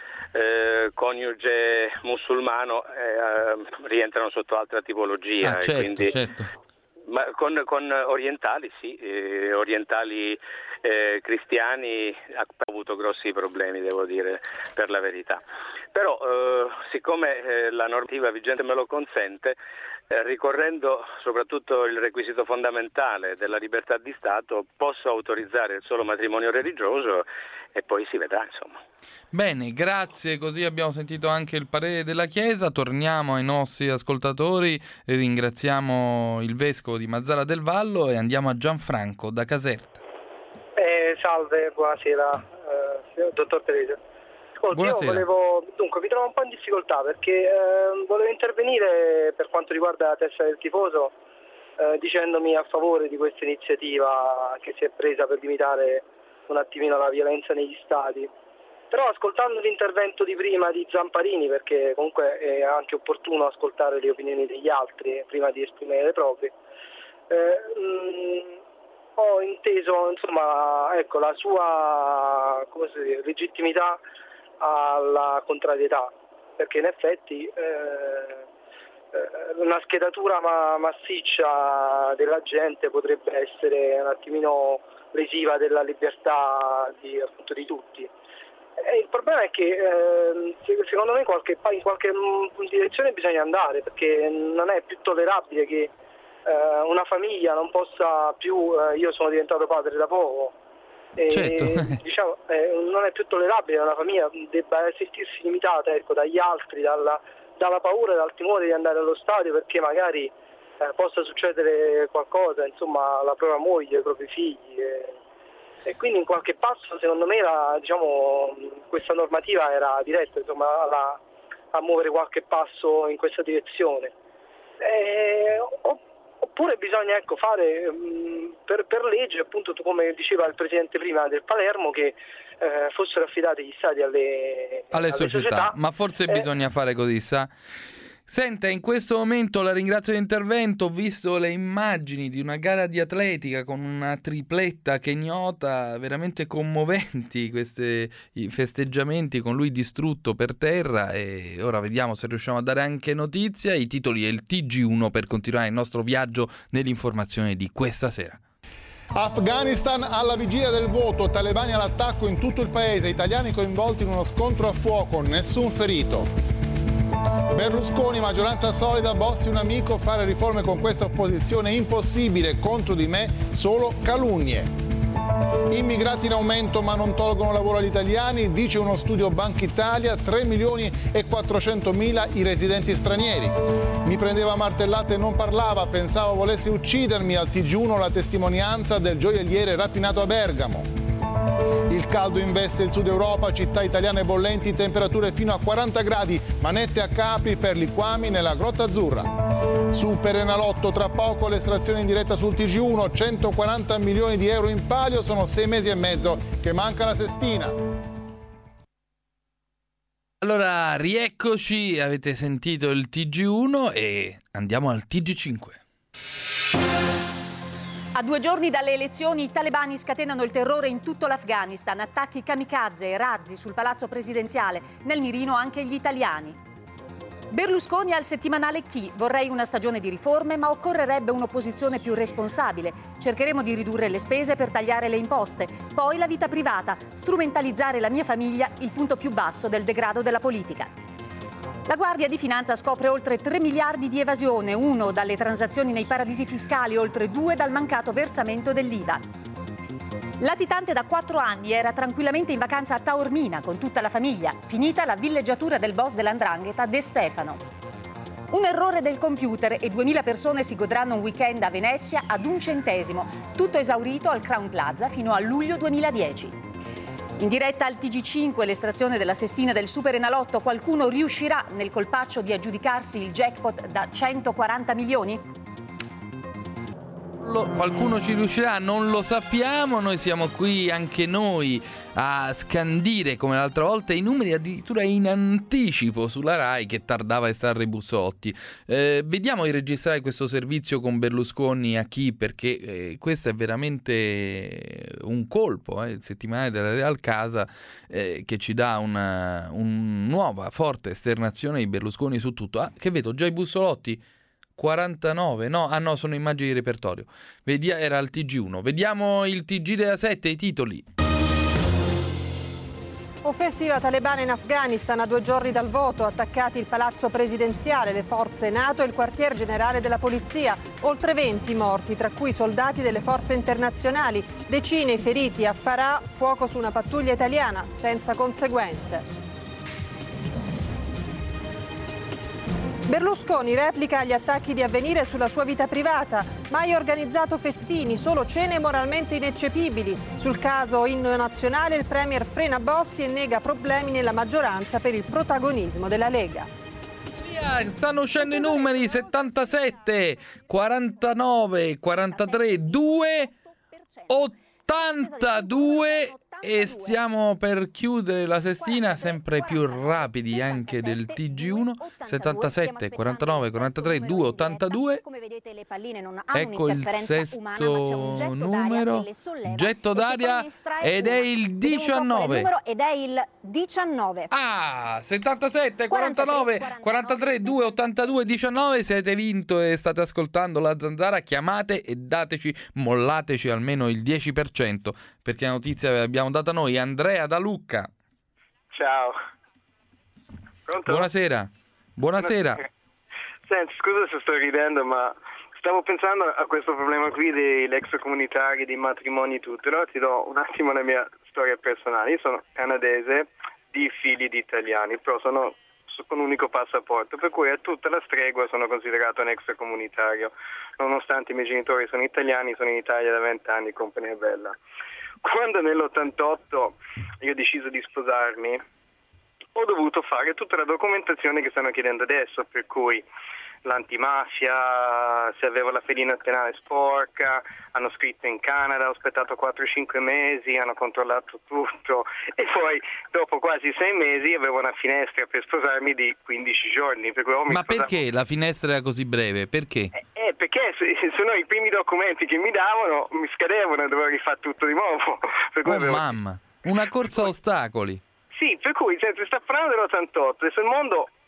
coniuge musulmano rientrano sotto altra tipologia.
Certo,
quindi,
certo.
Ma con orientali sì, orientali cristiani ha avuto grossi problemi, devo dire, per la verità. Però siccome la normativa vigente me lo consente, ricorrendo soprattutto il requisito fondamentale della libertà di Stato, posso autorizzare il solo matrimonio religioso e poi si vedrà, insomma.
Bene, grazie, così abbiamo sentito anche il parere della Chiesa. Torniamo ai nostri ascoltatori, ringraziamo il vescovo di Mazara del Vallo e andiamo a Gianfranco da Caserta.
Salve, buonasera, dottor Telese.
Buonasera.
Io mi trovo un po' in difficoltà perché volevo intervenire per quanto riguarda la testa del tifoso, dicendomi a favore di questa iniziativa che si è presa per limitare un attimino la violenza negli stadi. Però ascoltando l'intervento di prima di Zamparini, perché comunque è anche opportuno ascoltare le opinioni degli altri prima di esprimere le proprie, ho inteso la sua legittimità alla contrarietà, perché in effetti una schedatura massiccia della gente potrebbe essere un attimino lesiva della libertà di tutti. E il problema è che secondo me in qualche direzione bisogna andare, perché non è più tollerabile che una famiglia non possa più, io sono diventato padre da poco,
certo.
Non è più tollerabile che una famiglia debba sentirsi limitata dagli altri, dalla paura e dal timore di andare allo stadio perché magari possa succedere qualcosa, alla propria moglie, ai propri figli. E quindi in qualche passo secondo me questa normativa era diretta a muovere qualche passo in questa direzione. Oppure bisogna fare per legge, appunto come diceva il presidente prima del Palermo, che fossero affidati gli stadi alle
società. Ma forse bisogna fare così, sa? Senta, in questo momento la ringrazio dell'intervento. Ho visto le immagini di una gara di atletica con una tripletta kenyota, veramente commoventi i festeggiamenti con lui distrutto per terra, e ora vediamo se riusciamo a dare anche notizia. I titoli e il TG1 per continuare il nostro viaggio nell'informazione di questa sera.
Afghanistan alla vigilia del voto, talebani all'attacco in tutto il paese, italiani coinvolti in uno scontro a fuoco, nessun ferito. Berlusconi, maggioranza solida, Bossi un amico, fare riforme con questa opposizione è impossibile, contro di me solo calunnie. Immigrati in aumento ma non tolgono lavoro agli italiani, dice uno studio Banca Italia, 3.400.000 i residenti stranieri. Mi prendeva a martellate e non parlava, pensavo volesse uccidermi, al TG1 la testimonianza del gioielliere rapinato a Bergamo. Il caldo investe il sud Europa, città italiane bollenti, temperature fino a 40 gradi, manette a Capri per liquami nella Grotta Azzurra. Super Enalotto, tra poco l'estrazione in diretta sul TG1, 140 milioni di euro in palio, sono 6 mesi e mezzo che manca la sestina.
Allora, rieccoci, avete sentito il TG1 e andiamo al TG5.
A 2 giorni dalle elezioni i talebani scatenano il terrore in tutto l'Afghanistan, attacchi kamikaze e razzi sul palazzo presidenziale, nel mirino anche gli italiani. Berlusconi al settimanale Chi, vorrei una stagione di riforme ma occorrerebbe un'opposizione più responsabile, cercheremo di ridurre le spese per tagliare le imposte, poi la vita privata, strumentalizzare la mia famiglia, il punto più basso del degrado della politica. La Guardia di Finanza scopre oltre 3 miliardi di evasione, 1 dalle transazioni nei paradisi fiscali, oltre 2 dal mancato versamento dell'IVA. Latitante da 4 anni era tranquillamente in vacanza a Taormina con tutta la famiglia, finita la villeggiatura del boss dell''ndrangheta De Stefano. Un errore del computer e 2000 persone si godranno un weekend a Venezia ad 1 centesimo, tutto esaurito al Crown Plaza fino a luglio 2010. In diretta al TG5 l'estrazione della sestina del Super Enalotto, qualcuno riuscirà nel colpaccio di aggiudicarsi il jackpot da 140 milioni?
Qualcuno ci riuscirà, non lo sappiamo, noi siamo qui anche noi a scandire come l'altra volta i numeri addirittura in anticipo sulla Rai che tardava a estrarre i Bussotti. Vediamo di registrare questo servizio con Berlusconi a Chi, perché questo è veramente un colpo, il settimanale della Real Casa che ci dà una nuova forte esternazione di Berlusconi su tutto. Che vedo già i Bussolotti? 49, no, sono immagini di repertorio. Era il TG1. Vediamo il TG della 7, i titoli.
Offensiva talebana in Afghanistan a 2 giorni dal voto, attaccati il palazzo presidenziale, le forze NATO e il quartier generale della polizia. Oltre 20 morti, tra cui soldati delle forze internazionali, decine i feriti. A Farah, fuoco su una pattuglia italiana, senza conseguenze. Berlusconi replica agli attacchi di Avvenire sulla sua vita privata. Mai organizzato festini, solo cene moralmente ineccepibili. Sul caso inno nazionale il premier frena Bossi e nega problemi nella maggioranza per il protagonismo della Lega.
Stanno uscendo i numeri: 77, 49, 43, 2, 82 e stiamo per chiudere la sestina, sempre più rapidi anche del TG1. 77, 49, 43, 2, 82. Ecco il sesto numero, getto d'aria, ed è il 19.
Ed è il 19.
77, 49, 43, 2, 82, 19. Se avete vinto e state ascoltando la Zanzara, chiamate e mollateci almeno il 10%, perché la notizia l'abbiamo data noi. Andrea da Lucca.
Ciao. Pronto?
Buonasera.
Senti, scusa se sto ridendo, ma stavo pensando a questo problema qui degli extracomunitari, dei matrimoni e tutto. Allora ti do un attimo la mia storia personale. Io sono canadese di figli di italiani, però sono con un unico passaporto, per cui a tutta la stregua sono considerato un extracomunitario, nonostante i miei genitori sono italiani, sono in Italia da 20 anni, compagnia bella. Quando nell'88 io ho deciso di sposarmi, ho dovuto fare tutta la documentazione che stanno chiedendo adesso, per cui l'antimafia, se avevo la fedina penale sporca, hanno scritto in Canada, ho aspettato 4-5 mesi, hanno controllato tutto e poi dopo quasi 6 mesi avevo una finestra per sposarmi di 15 giorni. Per cui
perché la finestra era così breve? Perché?
Perché se no i primi documenti che mi davano mi scadevano e dovevo rifare tutto di nuovo. Per cui
mamma, una corsa a ostacoli.
Sì, per cui sta parlando dell'88, adesso il mondo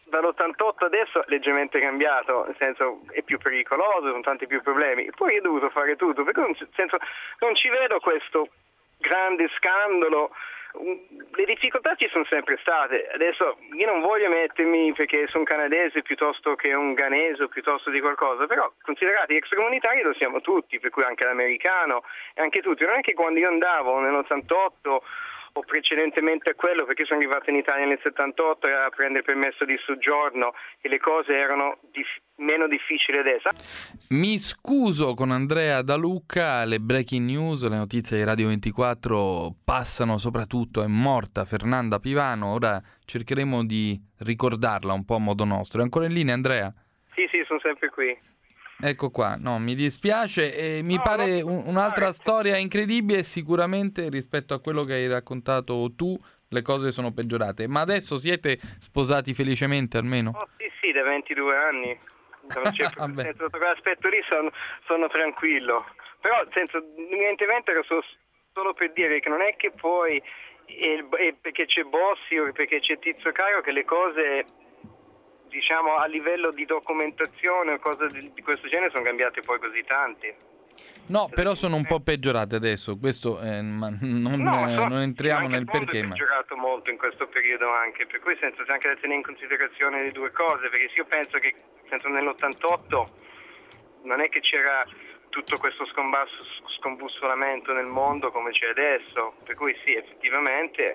dall'88 adesso è leggermente cambiato, nel senso è più pericoloso, sono tanti più problemi. Poi ho dovuto fare tutto, perché nel senso non ci vedo questo grande scandalo. Le difficoltà ci sono sempre state. Adesso io non voglio mettermi perché sono canadese piuttosto che un ghanese o piuttosto di qualcosa, però considerati extracomunitari lo siamo tutti, per cui anche l'americano e anche tutti. Non è che quando io andavo nell'88 o precedentemente a quello, perché sono arrivato in Italia nel 78 a prendere il permesso di soggiorno, e le cose erano meno difficili adesso.
Mi scuso con Andrea Da Lucca, le breaking news, le notizie di Radio 24 passano, soprattutto è morta Fernanda Pivano, ora cercheremo di ricordarla un po' a modo nostro. È ancora in linea, Andrea?
Sì, sono sempre qui.
Ecco qua, no, mi dispiace, e mi pare un'altra storia incredibile. Sicuramente rispetto a quello che hai raccontato tu le cose sono peggiorate, ma adesso siete sposati felicemente almeno?
Oh, sì, da 22 anni. Senza quell'aspetto lì sono tranquillo, però evidentemente era solo per dire che non è che poi perché c'è Bossi o perché c'è Tizio Caio che le cose, diciamo, a livello di documentazione o cose di questo genere sono cambiate poi così tanti.
No, però sono un po' peggiorate adesso, questo ma non entriamo nel perché.
È peggiorato molto in questo periodo anche, per cui c'è anche da tenere in considerazione le due cose, perché io penso che nell'88 non è che c'era tutto questo scombussolamento nel mondo come c'è adesso, per cui sì, effettivamente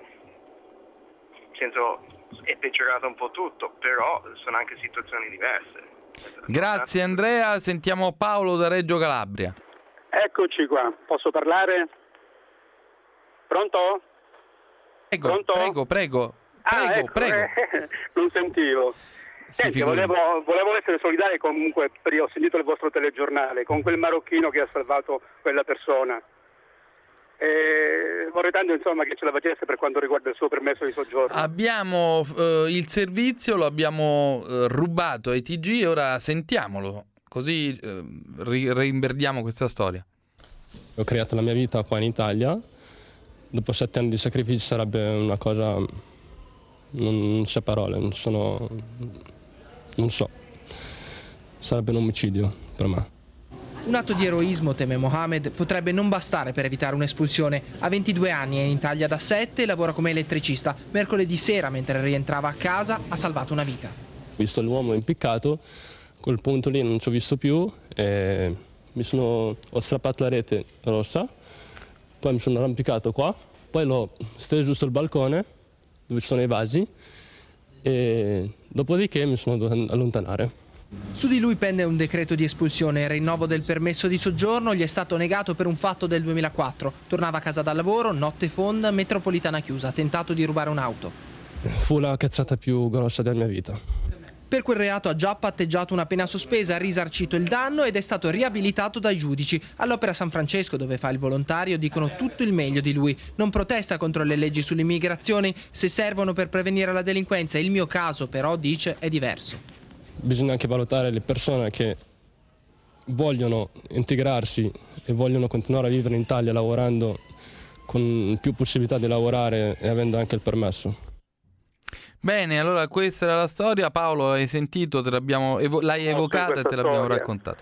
è peggiorato un po' tutto, però sono anche situazioni diverse.
Grazie Andrea, sentiamo Paolo da Reggio Calabria.
Eccoci qua, posso parlare? Pronto?
Prego. Prego.
Non sentivo. Senti, volevo essere solidale comunque, perché ho sentito il vostro telegiornale, con quel marocchino che ha salvato quella persona. Vorrei tanto insomma che ce la facesse per quanto riguarda il suo permesso di soggiorno.
Abbiamo il servizio, lo abbiamo rubato ai TG, ora sentiamolo, così rinverdiamo questa storia.
Ho creato la mia vita qua in Italia, dopo 7 anni di sacrifici sarebbe una cosa, non c'è parole, non so, sarebbe un omicidio per me.
Un atto di eroismo, teme Mohamed, potrebbe non bastare per evitare un'espulsione. Ha 22 anni, è in Italia da 7 e lavora come elettricista. Mercoledì sera, mentre rientrava a casa, ha salvato una vita.
Ho visto l'uomo impiccato, quel punto lì non ci ho visto più, e ho strappato la rete rossa, poi mi sono arrampicato qua, poi l'ho steso sul balcone dove ci sono i vasi e dopodiché mi sono dovuto allontanare.
Su di lui pende un decreto di espulsione. Il rinnovo del permesso di soggiorno gli è stato negato per un fatto del 2004. Tornava a casa dal lavoro, notte fonda, metropolitana chiusa, ha tentato di rubare un'auto.
Fu la cazzata più grossa della mia vita.
Per quel reato ha già patteggiato una pena sospesa, ha risarcito il danno ed è stato riabilitato dai giudici. All'Opera San Francesco, dove fa il volontario, dicono tutto il meglio di lui. Non protesta contro le leggi sull'immigrazione se servono per prevenire la delinquenza. Il mio caso, però, dice, è diverso.
Bisogna anche valutare le persone che vogliono integrarsi e vogliono continuare a vivere in Italia lavorando con più possibilità di lavorare e avendo anche il permesso.
Bene, allora questa era la storia. Paolo, hai sentito, l'hai evocata e te l'abbiamo raccontata.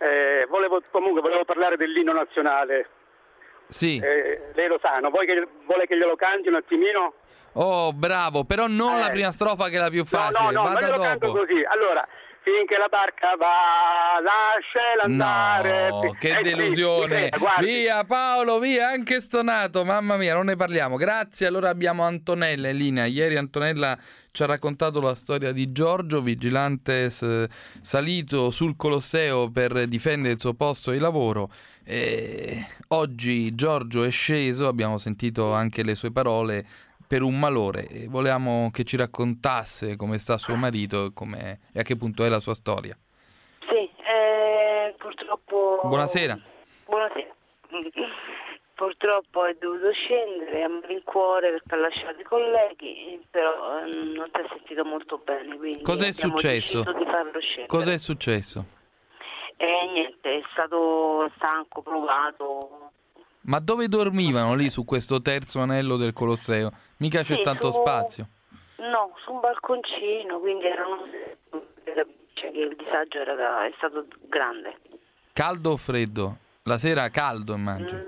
Volevo parlare dell'inno nazionale.
Sì.
Lei lo sa, no? Vuole che glielo canti un attimino?
Oh, bravo, però non la prima strofa che è la più facile,
no,
vada
io lo canto
dopo.
così. Allora, finché la barca va, lasciala andare.
No, che delusione. Via Paolo, via, anche stonato, mamma mia, non ne parliamo. Grazie, allora abbiamo Antonella in linea. Ieri Antonella ci ha raccontato la storia di Giorgio, vigilante salito sul Colosseo per difendere il suo posto di lavoro. E oggi Giorgio è sceso, abbiamo sentito anche le sue parole, per un malore, e volevamo che ci raccontasse come sta suo marito e a che punto è la sua storia.
Sì, purtroppo...
Buonasera.
Buonasera. Purtroppo è dovuto scendere a malincuore perché ha lasciato i colleghi, però non si è sentito molto bene, quindi
cos'è successo?
Deciso di farlo scendere.
Cos'è successo?
Niente, è stato stanco, provato.
Ma dove dormivano lì su questo terzo anello del Colosseo? Mica c'è tanto spazio.
No, su un balconcino, quindi che il disagio è stato grande.
Caldo o freddo? La sera caldo, immagino.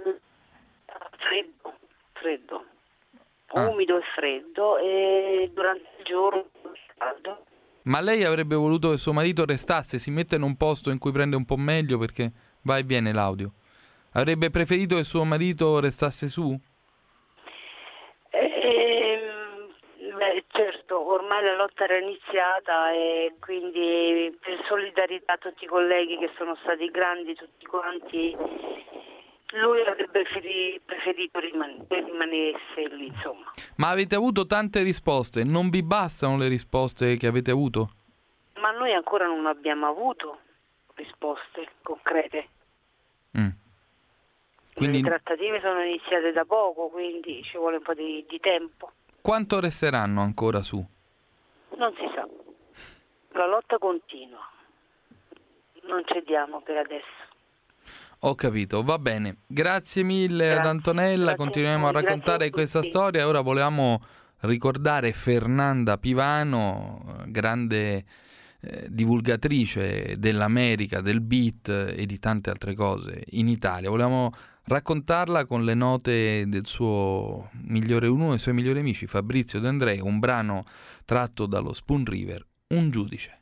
Freddo. Umido e freddo, e durante il giorno caldo.
Ma lei avrebbe voluto che suo marito restasse, si mette in un posto in cui prende un po' meglio, perché va e viene l'audio. Avrebbe preferito che suo marito restasse su?
Certo, ormai la lotta era iniziata e quindi per solidarietà a tutti i colleghi che sono stati grandi, tutti quanti, lui avrebbe preferito rimanesse lì, insomma.
Ma avete avuto tante risposte, non vi bastano le risposte che avete avuto?
Ma noi ancora non abbiamo avuto risposte concrete.
Quindi
Le trattative sono iniziate da poco, quindi ci vuole un po' di tempo.
quanto resteranno ancora su?
Non si sa. La lotta continua. Non cediamo per adesso.
Ho capito, va bene. Grazie mille ad Antonella, continuiamo a raccontare questa storia. Ora volevamo ricordare Fernanda Pivano, grande divulgatrice dell'America, del beat e di tante altre cose in Italia. Volevamo raccontarla con le note del suo uno dei suoi migliori amici, Fabrizio De André, un brano tratto dallo Spoon River, Un giudice.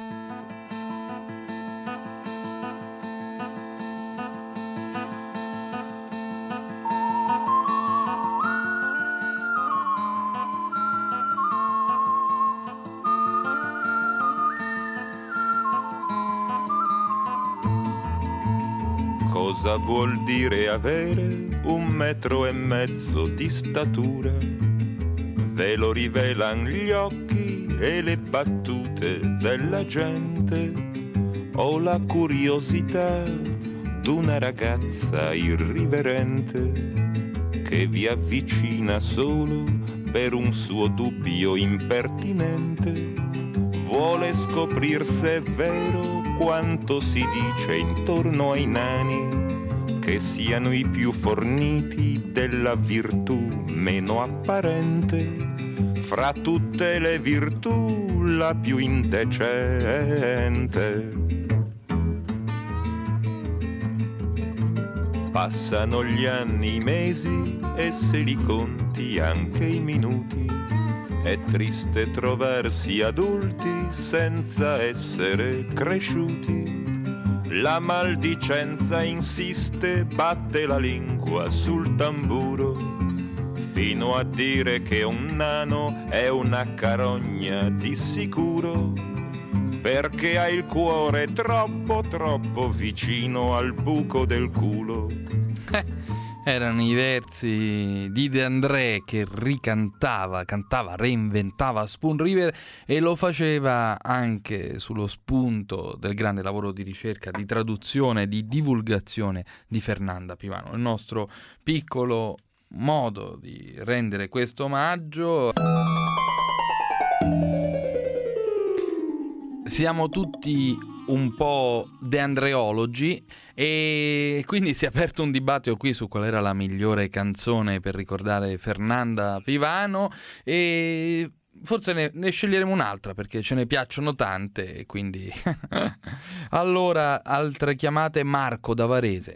Cosa vuol dire avere 1,5 metri di statura? Ve lo rivelan gli occhi e le battute della gente, o la curiosità d'una ragazza irriverente che vi avvicina solo per un suo dubbio impertinente. Vuole scoprir se è vero quanto si dice intorno ai nani, che siano i più forniti della virtù meno apparente, fra tutte le virtù la più indecente. Passano gli anni, i mesi e se li conti anche i minuti. È triste trovarsi adulti senza essere cresciuti. La maldicenza insiste, batte la lingua sul tamburo, fino a dire che un nano è una carogna di sicuro, perché ha il cuore troppo troppo vicino al buco del culo.
Erano i versi di De André che reinventava Spoon River, e lo faceva anche sullo spunto del grande lavoro di ricerca, di traduzione, di divulgazione di Fernanda Pivano. Il nostro piccolo modo di rendere questo omaggio. Siamo tutti un po' deandreologi e quindi si è aperto un dibattito qui su qual era la migliore canzone per ricordare Fernanda Pivano, e forse ne sceglieremo un'altra perché ce ne piacciono tante, e quindi allora altre chiamate. Marco da Varese.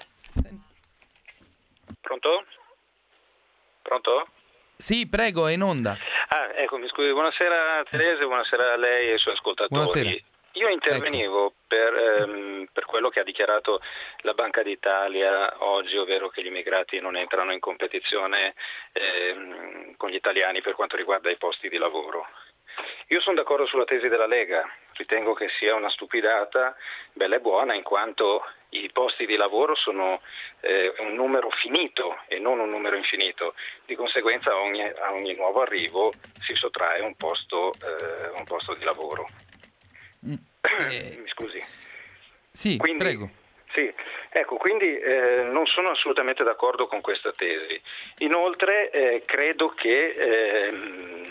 Pronto? Pronto?
Sì, prego, è in onda.
Ecco, mi scusi, buonasera Teresa, buonasera a lei e ai suoi ascoltatori.
Buonasera.
Io intervenivo per quello che ha dichiarato la Banca d'Italia oggi, ovvero che gli immigrati non entrano in competizione con gli italiani per quanto riguarda i posti di lavoro. Io sono d'accordo sulla tesi della Lega, ritengo che sia una stupidata, bella e buona, in quanto i posti di lavoro sono un numero finito e non un numero infinito, di conseguenza a ogni nuovo arrivo si sottrae un posto di lavoro. Mi scusi.
Sì,
quindi,
prego.
Sì, ecco, quindi non sono assolutamente d'accordo con questa tesi. Inoltre credo che...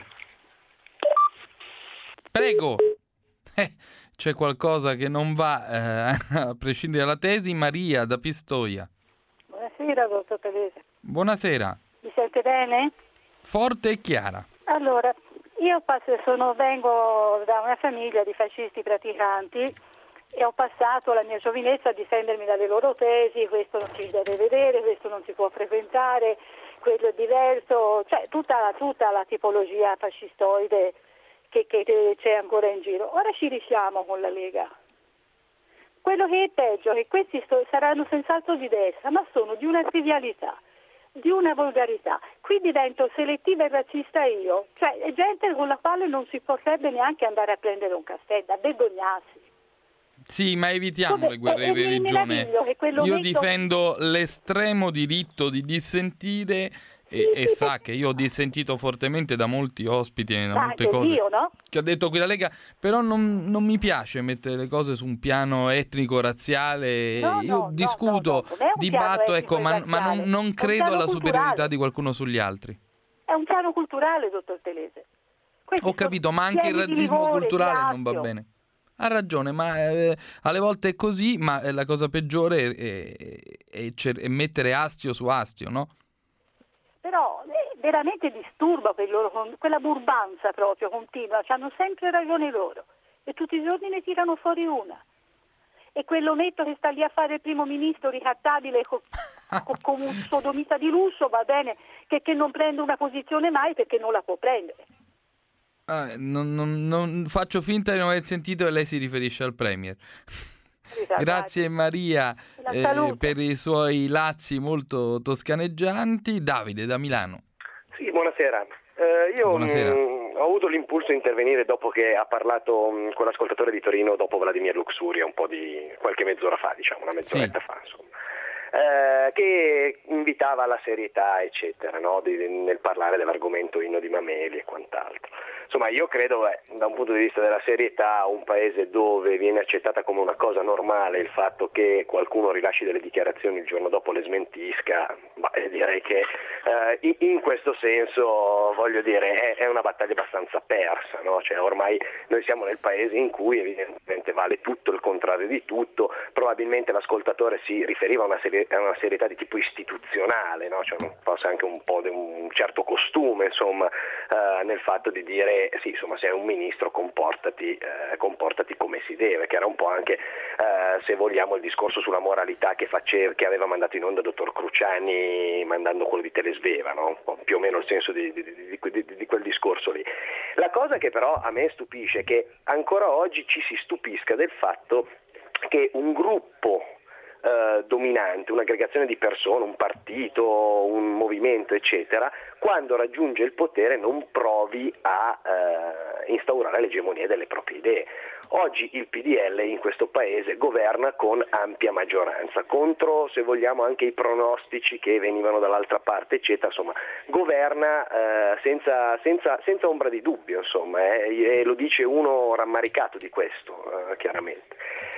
Prego. C'è qualcosa che non va a prescindere dalla tesi. Maria da Pistoia.
Buonasera, dottor Teresa.
Buonasera.
Mi sente bene?
Forte e chiara.
Allora, Io vengo da una famiglia di fascisti praticanti e ho passato la mia giovinezza a difendermi dalle loro tesi: questo non si deve vedere, questo non si può frequentare, quello è diverso, cioè tutta la tipologia fascistoide che c'è ancora in giro. Ora ci risiamo con la Lega. Quello che è peggio è che questi saranno senz'altro di destra, ma sono di una trivialità, di una volgarità. Qui divento selettiva e razzista io, cioè è gente con la quale non si potrebbe neanche andare a prendere un caffè, da vergognarsi.
Sì, ma evitiamo le guerre di religione. Io difendo l'estremo diritto di dissentire e sa che io ho dissentito fortemente da molti ospiti e da molte cose
io, no?
che ha detto qui la Lega, però non mi piace mettere le cose su un piano etnico-razziale. Io discuto, dibatto, ecco, ma non credo alla superiorità di qualcuno sugli altri.
È un piano culturale, dottor Telese.
Ho capito, ma anche il razzismo culturale non va bene. Ha ragione, ma alle volte è così, ma la cosa peggiore è mettere astio su astio, no?
Però veramente disturba quella burbanza proprio continua, hanno sempre ragione loro e tutti i giorni ne tirano fuori una. E quell'ometto che sta lì a fare il primo ministro ricattabile con un sodomita di lusso, va bene, che non prende una posizione mai perché non la può prendere.
Non faccio finta di non aver sentito e lei si riferisce al Premier. Grazie Maria per i suoi lazzi molto toscaneggianti. Davide da Milano.
Sì, buonasera. Ho avuto l'impulso di intervenire dopo che ha parlato con l'ascoltatore di Torino dopo Vladimir Luxuria, un po' di qualche mezz'ora fa, diciamo, una mezz'oretta fa, insomma. Che invitava alla serietà, eccetera, no? Nel parlare dell'argomento Inno di Mameli e quant'altro. Insomma, io credo, da un punto di vista della serietà, un paese dove viene accettata come una cosa normale il fatto che qualcuno rilasci delle dichiarazioni il giorno dopo le smentisca, direi che in questo senso, voglio dire, è una battaglia abbastanza persa, no? Cioè, ormai noi siamo nel paese in cui evidentemente vale tutto il contrario di tutto. Probabilmente l'ascoltatore si riferiva a una serietà di tipo istituzionale, no? Cioè, forse anche un po' di un certo costume, insomma, nel fatto di dire sì, insomma, sei un ministro, comportati come si deve, che era un po' anche, se vogliamo, il discorso sulla moralità che aveva mandato in onda il dottor Cruciani mandando quello di Telesveva, no? Più o meno il senso di quel discorso lì. La cosa che però a me stupisce è che ancora oggi ci si stupisca del fatto che un gruppo dominante, un'aggregazione di persone, un partito, un movimento, eccetera, quando raggiunge il potere non provi a instaurare l'egemonia delle proprie idee. Oggi il PDL in questo paese governa con ampia maggioranza, contro, se vogliamo, anche i pronostici che venivano dall'altra parte, eccetera, insomma, governa senza ombra di dubbio, insomma, e lo dice uno rammaricato di questo, chiaramente.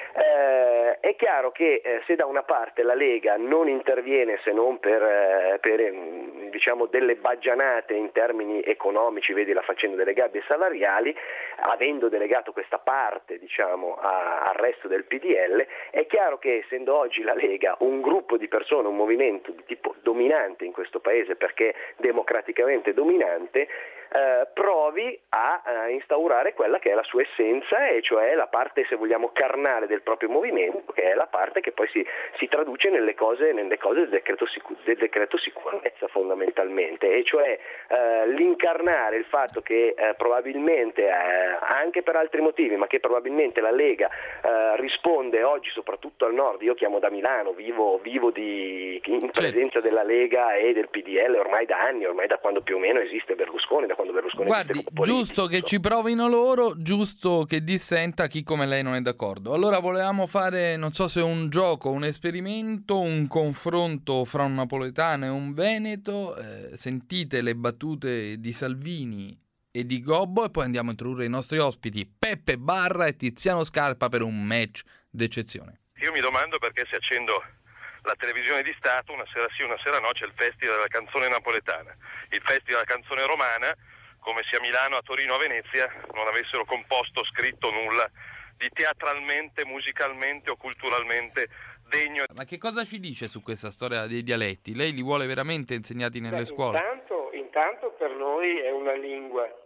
È chiaro che se da una parte la Lega non interviene se non per diciamo delle baggianate in termini economici, vedi la faccenda delle gabbie salariali, avendo delegato questa parte, diciamo, al resto del PDL, è chiaro che essendo oggi la Lega un gruppo di persone, un movimento di tipo dominante in questo paese, perché democraticamente dominante, provi a instaurare quella che è la sua essenza, e cioè la parte, se vogliamo, carnale del proprio movimento, che è la parte che poi si traduce nelle cose del decreto sicurezza, fondamentalmente, e cioè l'incarnare il fatto che probabilmente anche per altri motivi, ma che probabilmente la Lega risponde oggi soprattutto al nord. Io chiamo da Milano, vivo in presenza della Lega e del PDL ormai da anni, ormai da quando più o meno esiste Berlusconi,
Guardi, giusto che ci provino loro, giusto che dissenta chi come lei non è d'accordo. Allora volevamo fare, non so se un gioco, un esperimento, un confronto fra un napoletano e un veneto. Sentite le battute di Salvini e di Gobbo e poi andiamo a introdurre i nostri ospiti Peppe Barra e Tiziano Scarpa per un match d'eccezione.
Io mi domando perché se accendo la televisione di Stato, una sera sì, una sera no, c'è il Festival della canzone napoletana, il Festival della canzone romana, come sia a Milano, a Torino, a Venezia, non avessero composto, scritto nulla di teatralmente, musicalmente o culturalmente degno.
Ma che cosa ci dice su questa storia dei dialetti? Lei li vuole veramente insegnati nelle scuole?
Intanto per noi è una lingua,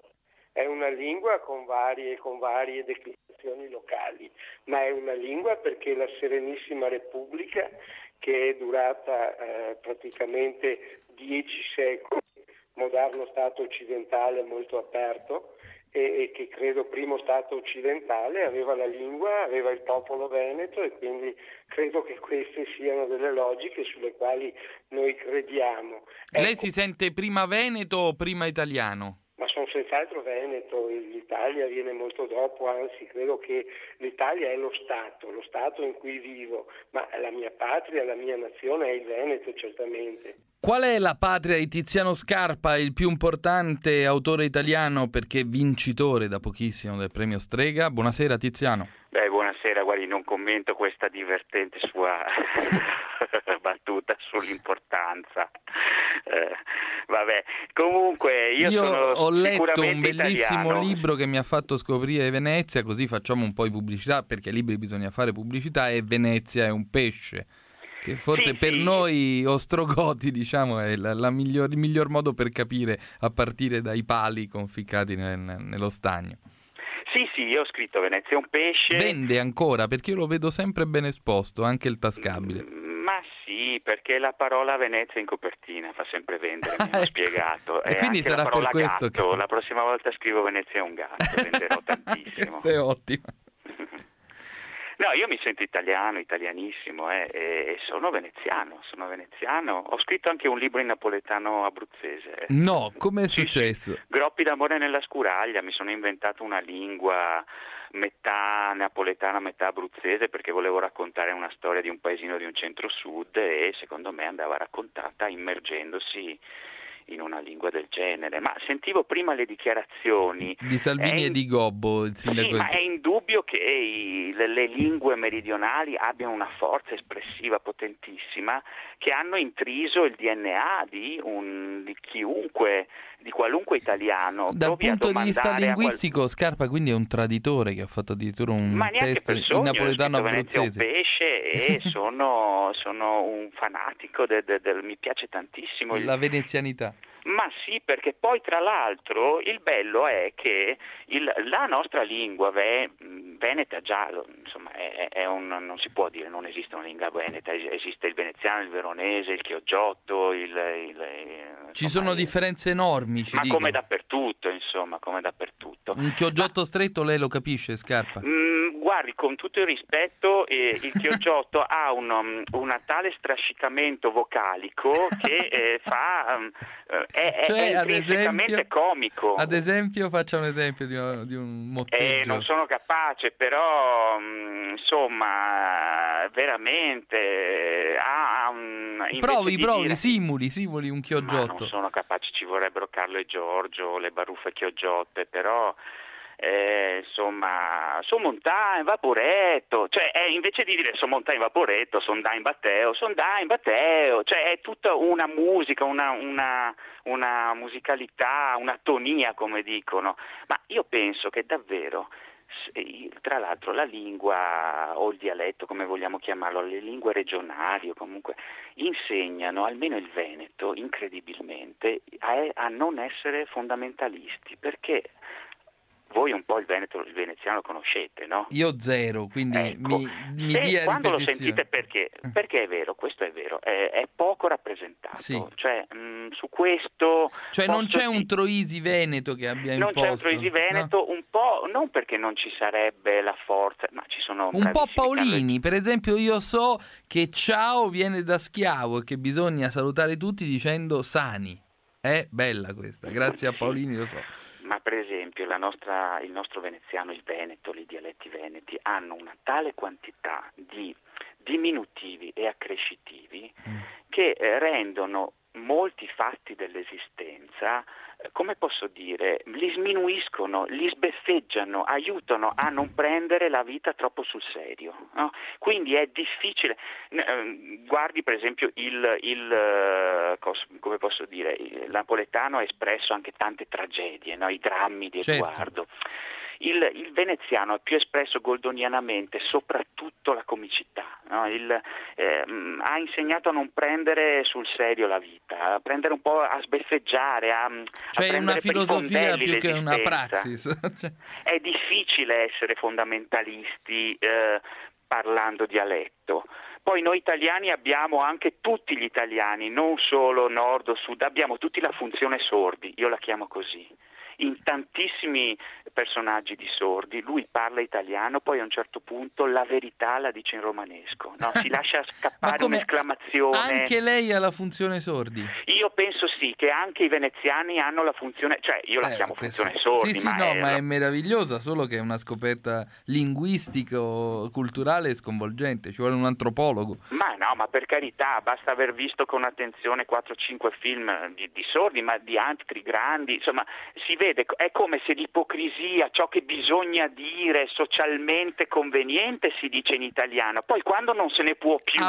è una lingua con varie declinazioni locali, ma è una lingua perché la Serenissima Repubblica, che è durata praticamente 10 secoli, moderno Stato occidentale molto aperto, e che credo primo Stato occidentale, aveva la lingua, aveva il popolo veneto, e quindi credo che queste siano delle logiche sulle quali noi crediamo.
Lei si sente prima veneto o prima italiano?
Ma sono senz'altro veneto, l'Italia viene molto dopo, anzi credo che l'Italia è lo Stato in cui vivo, ma la mia patria, la mia nazione è il Veneto, certamente.
Qual è la patria di Tiziano Scarpa, il più importante autore italiano perché vincitore da pochissimo del premio Strega? Buonasera Tiziano.
Buonasera, guardi, non commento questa divertente sua battuta sull'importanza. Vabbè, comunque io sono
ho letto un bellissimo
italiano.
libro che mi ha fatto scoprire Venezia, così facciamo un po' di pubblicità, perché ai libri bisogna fare pubblicità, e Venezia è un pesce. Che forse per noi ostrogoti, diciamo, è il miglior modo per capire, a partire dai pali conficcati nello stagno.
Sì, io ho scritto Venezia è un pesce.
Vende ancora, perché io lo vedo sempre ben esposto, anche il tascabile.
Ma sì, perché la parola Venezia in copertina fa sempre vendere, mi hanno spiegato.
E quindi
anche
sarà
la parola
per questo
gatto, la prossima volta scrivo Venezia è un gatto, venderò tantissimo.
Questo è ottimo.
No, io mi sento italiano, italianissimo, e sono veneziano. Ho scritto anche un libro in napoletano abruzzese.
No, com'è successo?
Groppi d'amore nella scuraglia, mi sono inventato una lingua metà napoletana, metà abruzzese, perché volevo raccontare una storia di un paesino di un centro-sud, e secondo me andava raccontata immergendosi in una lingua del genere. Ma sentivo prima le dichiarazioni
di Salvini e di Gobbo, il sindaco.
Sì, ma è indubbio che le lingue meridionali abbiano una forza espressiva potentissima, che hanno intriso il DNA di chiunque, di qualunque italiano.
Dal punto di vista linguistico Scarpa quindi è un traditore, che ha fatto addirittura un testo in napoletano abruzzese.
Un pesce e sono un fanatico mi piace tantissimo
la venezianità.
Ma sì, perché poi tra l'altro il bello è che la nostra lingua veneta già, insomma, non si può dire non esiste una lingua veneta, esiste il veneziano, il veronese, il chioggiotto,
ci sono differenze enormi,
ma dico. Come dappertutto, insomma, come dappertutto.
Un chioggiotto stretto lei lo capisce, Scarpa?
Guardi, con tutto il rispetto, il chioggiotto ha un tale strascicamento vocalico che è intrinsecamente comico.
Ad esempio, faccia un esempio di un motteggio.
Non sono capace, però insomma veramente
provi, simuli un chioggiotto.
Ma non sono capace, ci vorrebbero Carlo e Giorgio, le baruffe chioggiotte, però insomma, son montà in vaporetto, cioè invece di dire son montà in vaporetto, son da in batteo, cioè è tutta una musica, una musicalità, una tonia, come dicono. Ma io penso che davvero, tra l'altro, la lingua o il dialetto, come vogliamo chiamarlo, le lingue regionali o comunque insegnano, almeno il Veneto, incredibilmente, a non essere fondamentalisti, perché voi un po' il veneziano lo conoscete, no?
Io zero, quindi mi dia
quando
ripetizione.
Lo sentite perché è vero, questo è vero, è poco rappresentato,
sì.
Cioè su questo...
Cioè non c'è un Troisi Veneto che abbia imposto?
Non c'è un Troisi Veneto, no? Un po', non perché non ci sarebbe la forza, ma ci sono
un po' Paolini, per esempio io so che ciao viene da schiavo e che bisogna salutare tutti dicendo sani. È bella questa, grazie a Paolini lo so.
Ma per esempio il nostro veneziano, il Veneto, i dialetti veneti hanno una tale quantità di diminutivi e accrescitivi che rendono molti fatti dell'esistenza, come posso dire, li sminuiscono, li sbeffeggiano, aiutano a non prendere la vita troppo sul serio, no? Quindi è difficile. Guardi per esempio come posso dire, il napoletano ha espresso anche tante tragedie, no? I drammi di Edoardo. Il veneziano è più espresso goldonianamente soprattutto la comicità, no? Ha insegnato a non prendere sul serio la vita, a prendere un po', a sbeffeggiare,
cioè
a
una filosofia più che una praxis.
È difficile essere fondamentalisti parlando dialetto. Poi noi italiani abbiamo, anche tutti gli italiani, non solo nord o sud, abbiamo tutti la funzione sordi, io la chiamo così. In tantissimi personaggi di sordi lui parla italiano, poi a un certo punto la verità la dice in romanesco, no? Si lascia scappare un'esclamazione.
Anche lei ha la funzione sordi?
Io penso sì, che anche i veneziani hanno la funzione, cioè io la chiamo funzione sordi.
Sì, ma è meravigliosa, solo che è una scoperta linguistico-culturale sconvolgente, ci vuole un antropologo.
Ma no, ma per carità, basta aver visto con attenzione 4-5 film di sordi, ma di altri grandi, insomma, si vede, è come se l'ipocrisia, ciò che bisogna dire socialmente conveniente si dice in italiano, poi quando non se ne può più,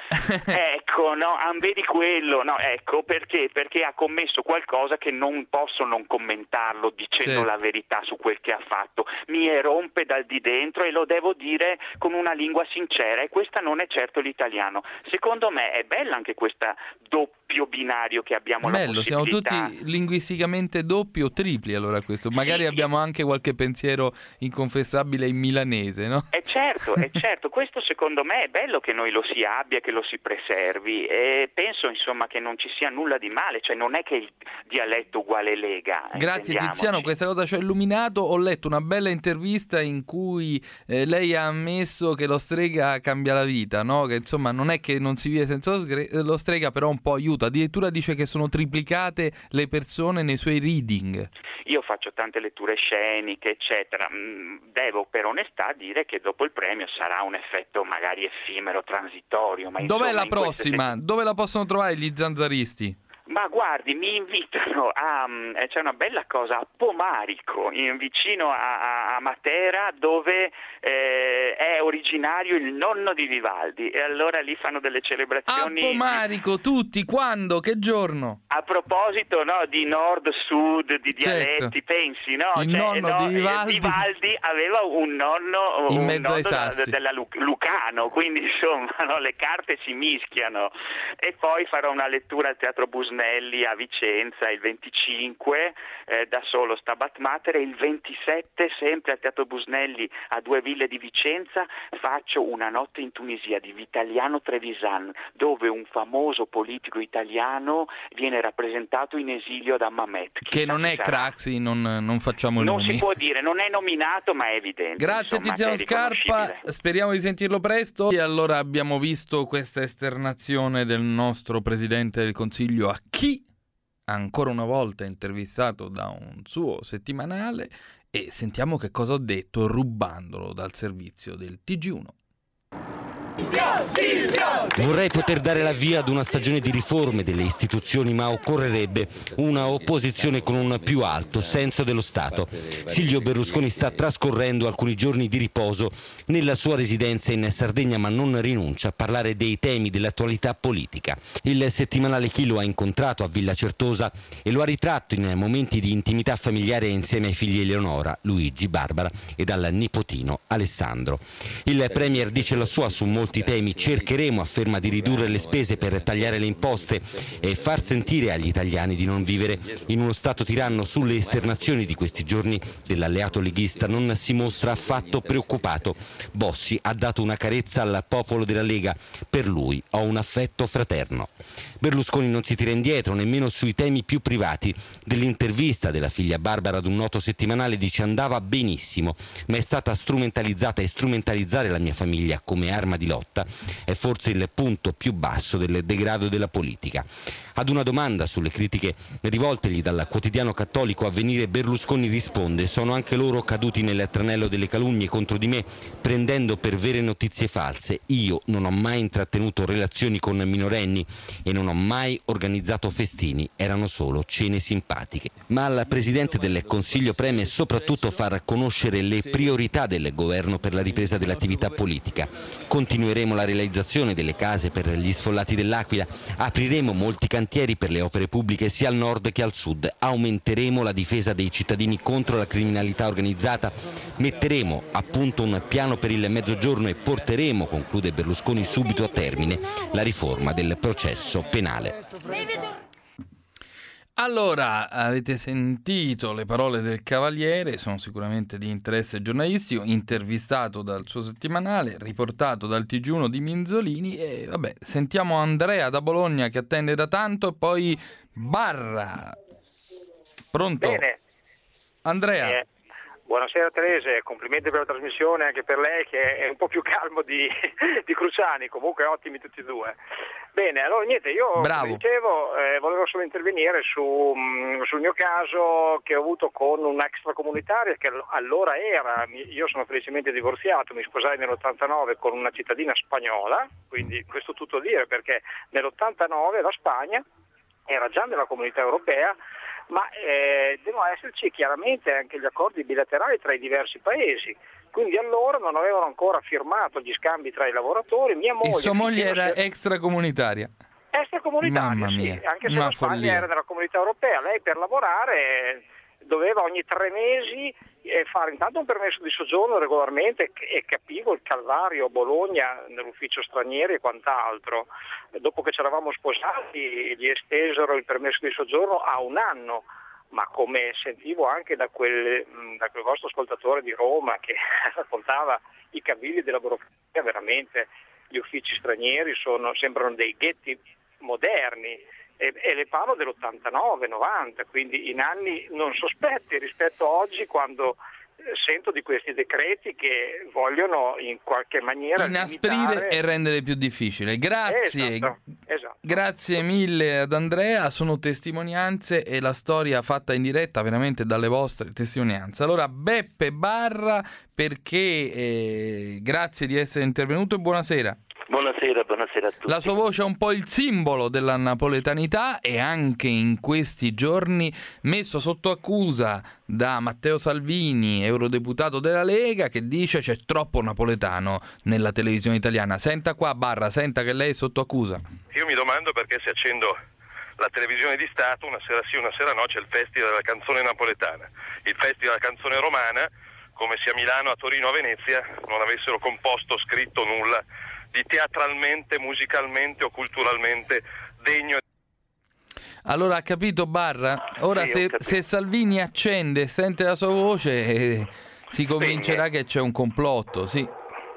ecco, no, vedi quello, no, ecco, perché ha commesso qualcosa che non posso non commentarlo dicendo la verità su quel che ha fatto, mi rompe dal di dentro e lo devo dire con una lingua sincera, e questa non è certo l'italiano. Secondo me è bella anche questa doppio binario che abbiamo.
Bello, siamo tutti linguisticamente doppi o tripli, allora questo. Magari abbiamo anche qualche pensiero inconfessabile in milanese, no?
È certo, questo secondo me è bello che noi lo si abbia, che lo si preservi, e penso insomma che non ci sia nulla di male, cioè non è che il dialetto uguale lega.
Grazie Tiziano, questa cosa ci ha illuminato. Ho letto una bella intervista in cui lei ha ammesso che lo strega cambia la vita, no? Che insomma non è che non si vive senza lo strega, però un po' aiuta. Addirittura dice che sono triplicate le persone nei suoi reading.
Io faccio tante letture sceniche, eccetera. Devo per onestà dire che dopo il premio sarà un effetto magari effimero, transitorio. Ma
dov'è la prossima? Dove la possono trovare gli zanzaristi?
Ma guardi, mi invitano c'è una bella cosa a Pomarico, vicino a Matera, dove è originario il nonno di Vivaldi, e allora lì fanno delle celebrazioni.
A Pomarico, tutti, quando? Che giorno?
A proposito, no, di nord-sud, di dialetti, pensi, no?
Il nonno di Vivaldi
aveva un nonno
in mezzo ai sassi
della Lucano, quindi insomma, no, le carte si mischiano. E poi farò una lettura al Teatro Busnelli a Vicenza il 25, da solo Stabat Mater, e il 27 sempre al Teatro Busnelli a Due Ville di Vicenza faccio Una notte in Tunisia di Vitaliano Trevisan, dove un famoso politico italiano viene rappresentato in esilio da Mamet.
Che non è Craxi, non facciamo il
nomi.
Non
si può dire, non è nominato, ma è evidente.
Grazie Tiziano Scarpa, speriamo di sentirlo presto. E allora abbiamo visto questa esternazione del nostro Presidente del Consiglio a chi ancora una volta intervistato da un suo settimanale, e sentiamo che cosa ho detto rubandolo dal servizio del TG1.
Vorrei poter dare la via ad una stagione di riforme delle istituzioni, ma occorrerebbe una opposizione con un più alto senso dello Stato. Silvio Berlusconi sta trascorrendo alcuni giorni di riposo nella sua residenza in Sardegna, ma non rinuncia a parlare dei temi dell'attualità politica. Il settimanale Chi lo ha incontrato a Villa Certosa e lo ha ritratto in momenti di intimità familiare insieme ai figli Eleonora, Luigi, Barbara e al nipotino Alessandro. Il Premier dice la sua su molti temi. Cercheremo, afferma, di ridurre le spese per tagliare le imposte e far sentire agli italiani di non vivere in uno Stato tiranno. Sulle esternazioni di questi giorni dell'alleato leghista non si mostra affatto preoccupato. Bossi ha dato una carezza al popolo della Lega. Per lui ho un affetto fraterno. Berlusconi non si tira indietro nemmeno sui temi più privati. Dell'intervista della figlia Barbara ad un noto settimanale dice: andava benissimo, ma è stata strumentalizzata, e strumentalizzare la mia famiglia come arma di lotta è forse il punto più basso del degrado della politica. Ad una domanda sulle critiche rivoltegli dal quotidiano cattolico Avvenire, Berlusconi risponde: sono anche loro caduti nel tranello delle calunnie contro di me, prendendo per vere notizie false. Io non ho mai intrattenuto relazioni con minorenni e non ho mai organizzato festini, erano solo cene simpatiche. Ma al Presidente del Consiglio preme soprattutto far conoscere le priorità del governo per la ripresa dell'attività politica. Continuerà continueremo la realizzazione delle case per gli sfollati dell'Aquila, apriremo molti cantieri per le opere pubbliche sia al nord che al sud, aumenteremo la difesa dei cittadini contro la criminalità organizzata, metteremo a punto un piano per il Mezzogiorno e porteremo, conclude Berlusconi, subito a termine la riforma del processo penale.
Allora, avete sentito le parole del Cavaliere, sono sicuramente di interesse giornalistico, intervistato dal suo settimanale, riportato dal TG1 di Minzolini e vabbè, sentiamo Andrea da Bologna che attende da tanto e poi Barra. Pronto?
Bene.
Andrea.
Buonasera Telese, complimenti per la trasmissione anche per lei che è un po' più calmo di Cruciani, comunque ottimi tutti e due. Bene, allora niente, io come dicevo volevo solo intervenire sul mio caso che ho avuto con una extracomunitaria che allora io sono felicemente divorziato, mi sposai nell'89 con una cittadina spagnola, quindi questo tutto a dire perché nell'89 la Spagna era già nella comunità europea, ma devono esserci chiaramente anche gli accordi bilaterali tra i diversi paesi, quindi allora non avevano ancora firmato gli scambi tra i lavoratori. Sua moglie
era extracomunitaria?
Extracomunitaria,
Mamma mia,
sì, anche se
una
la Spagna
follia.
era nella comunità europea, lei per lavorare doveva ogni 3 mesi fare intanto un permesso di soggiorno regolarmente e capivo il calvario a Bologna nell'ufficio stranieri e quant'altro. Dopo che ci eravamo sposati gli estesero il permesso di soggiorno a 1 anno, ma come sentivo anche da quel vostro ascoltatore di Roma che raccontava i cavilli della burocrazia, veramente gli uffici stranieri sembrano dei ghetti moderni. E le parlo dell'89-90, quindi in anni non sospetti rispetto a oggi, quando sento di questi decreti che vogliono in qualche maniera
inasprire
limitare
e rendere più difficile. Grazie.
Esatto.
Grazie mille ad Andrea, sono testimonianze e la storia fatta in diretta veramente dalle vostre testimonianze. Allora Beppe Barra, perché grazie di essere intervenuto e buonasera.
Buonasera a tutti.
La sua voce è un po' il simbolo della napoletanità e anche in questi giorni messo sotto accusa da Matteo Salvini, eurodeputato della Lega, che dice c'è troppo napoletano nella televisione italiana. Senta qua Barra, senta che lei è sotto accusa.
Io mi domando perché se accendo la televisione di Stato una sera sì, una sera no, c'è il Festival della canzone napoletana, il Festival della canzone romana, come se a Milano, a Torino, a Venezia non avessero composto, scritto nulla di teatralmente, musicalmente o culturalmente degno.
Allora ha capito Barra? Ora
sì,
se Salvini accende e sente la sua voce si convincerà che c'è un complotto, sì.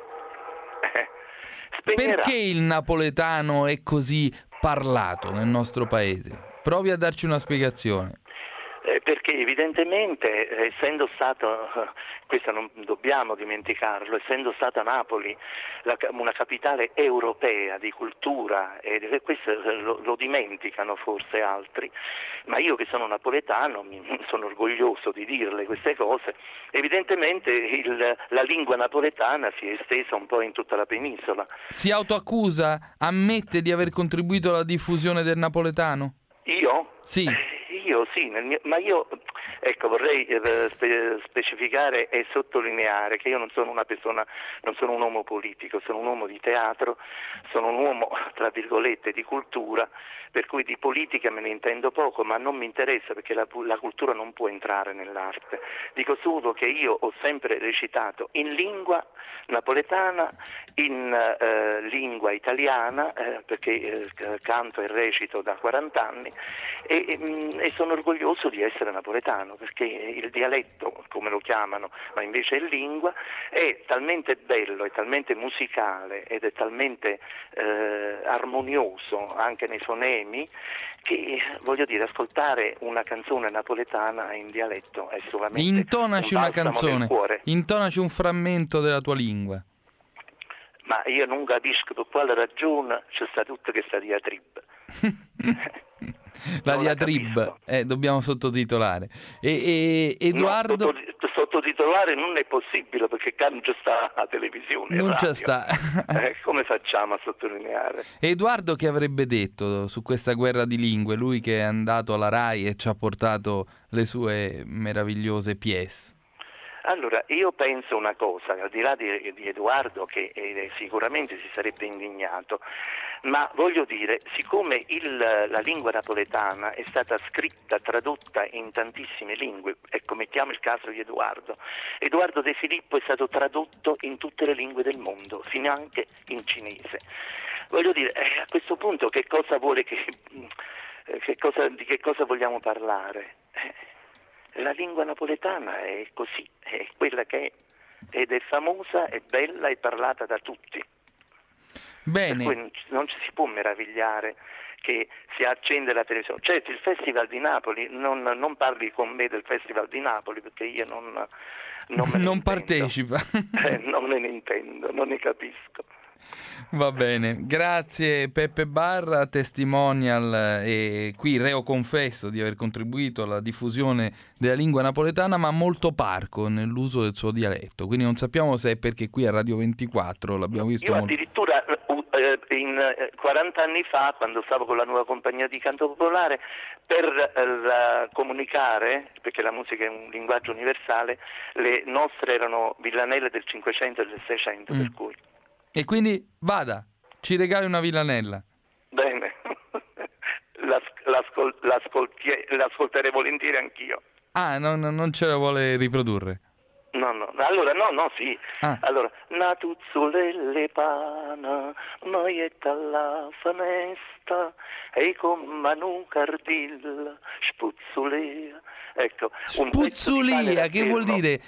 Perché il napoletano è così parlato nel nostro paese? Provi a darci una spiegazione.
Perché evidentemente, essendo stato, questo non dobbiamo dimenticarlo, essendo stata Napoli una capitale europea di cultura, e questo lo dimenticano forse altri, ma io che sono napoletano sono orgoglioso di dirle queste cose, evidentemente la lingua napoletana si è estesa un po' in tutta la penisola.
Si autoaccusa, ammette di aver contribuito alla diffusione del napoletano?
Io?
Sì.
Io sì, ma io vorrei specificare e sottolineare che io non sono una persona, non sono un uomo politico, sono un uomo di teatro, sono un uomo tra virgolette di cultura, per cui di politica me ne intendo poco, ma non mi interessa perché la cultura non può entrare nell'arte. Dico solo che io ho sempre recitato in lingua napoletana, in lingua italiana, perché canto e recito da 40 anni e sono orgoglioso di essere napoletano, perché il dialetto, come lo chiamano, ma invece è lingua, è talmente bello, è talmente musicale ed è talmente armonioso anche nei fonemi che, voglio dire, ascoltare una canzone napoletana in dialetto è solamente
intonaci una canzone, intonaci un frammento della tua lingua.
Ma io non capisco per quale ragione c'è sta tutta questa diatriba.
La diatriba, dobbiamo sottotitolare. Edoardo...
No, sottotitolare non è possibile perché non c'è sta la televisione.
Non
radio.
C'è sta.
Come facciamo a sottolineare?
Edoardo che avrebbe detto su questa guerra di lingue, lui che è andato alla RAI e ci ha portato le sue meravigliose pièce?
Allora, io penso una cosa, al di là di Edoardo, che sicuramente si sarebbe indignato, ma voglio dire, siccome la lingua napoletana è stata scritta, tradotta in tantissime lingue, ecco, mettiamo il caso di Edoardo. Edoardo De Filippo è stato tradotto in tutte le lingue del mondo, fino anche in cinese. Voglio dire, a questo punto che cosa vuole di che cosa vogliamo parlare? La lingua napoletana è così, è quella che è, ed è famosa, è bella, è parlata da tutti.
Bene.
Per cui non ci si può meravigliare che si accende la televisione. Certo, il Festival di Napoli, non parli con me del Festival di Napoli, perché io non
partecipa.
Non me ne intendo, non ne capisco.
Va bene, grazie Peppe Barra, testimonial e qui reo confesso di aver contribuito alla diffusione della lingua napoletana, ma molto parco nell'uso del suo dialetto, quindi non sappiamo se è perché qui a Radio 24 l'abbiamo visto.
Io addirittura 40 anni fa, quando stavo con la nuova compagnia di canto popolare, per comunicare, perché la musica è un linguaggio universale, le nostre erano villanelle del 500 e del 600, per cui.
E quindi vada, ci regali una villanella.
Bene, l'ascolterei volentieri anch'io.
Ah, non ce la vuole riprodurre?
No, sì. Allora, natuzzolelle pana, noietta alla finestra, e con manu cardilla, spuzzolea. Ecco,
spuzzulia, che vuol dire?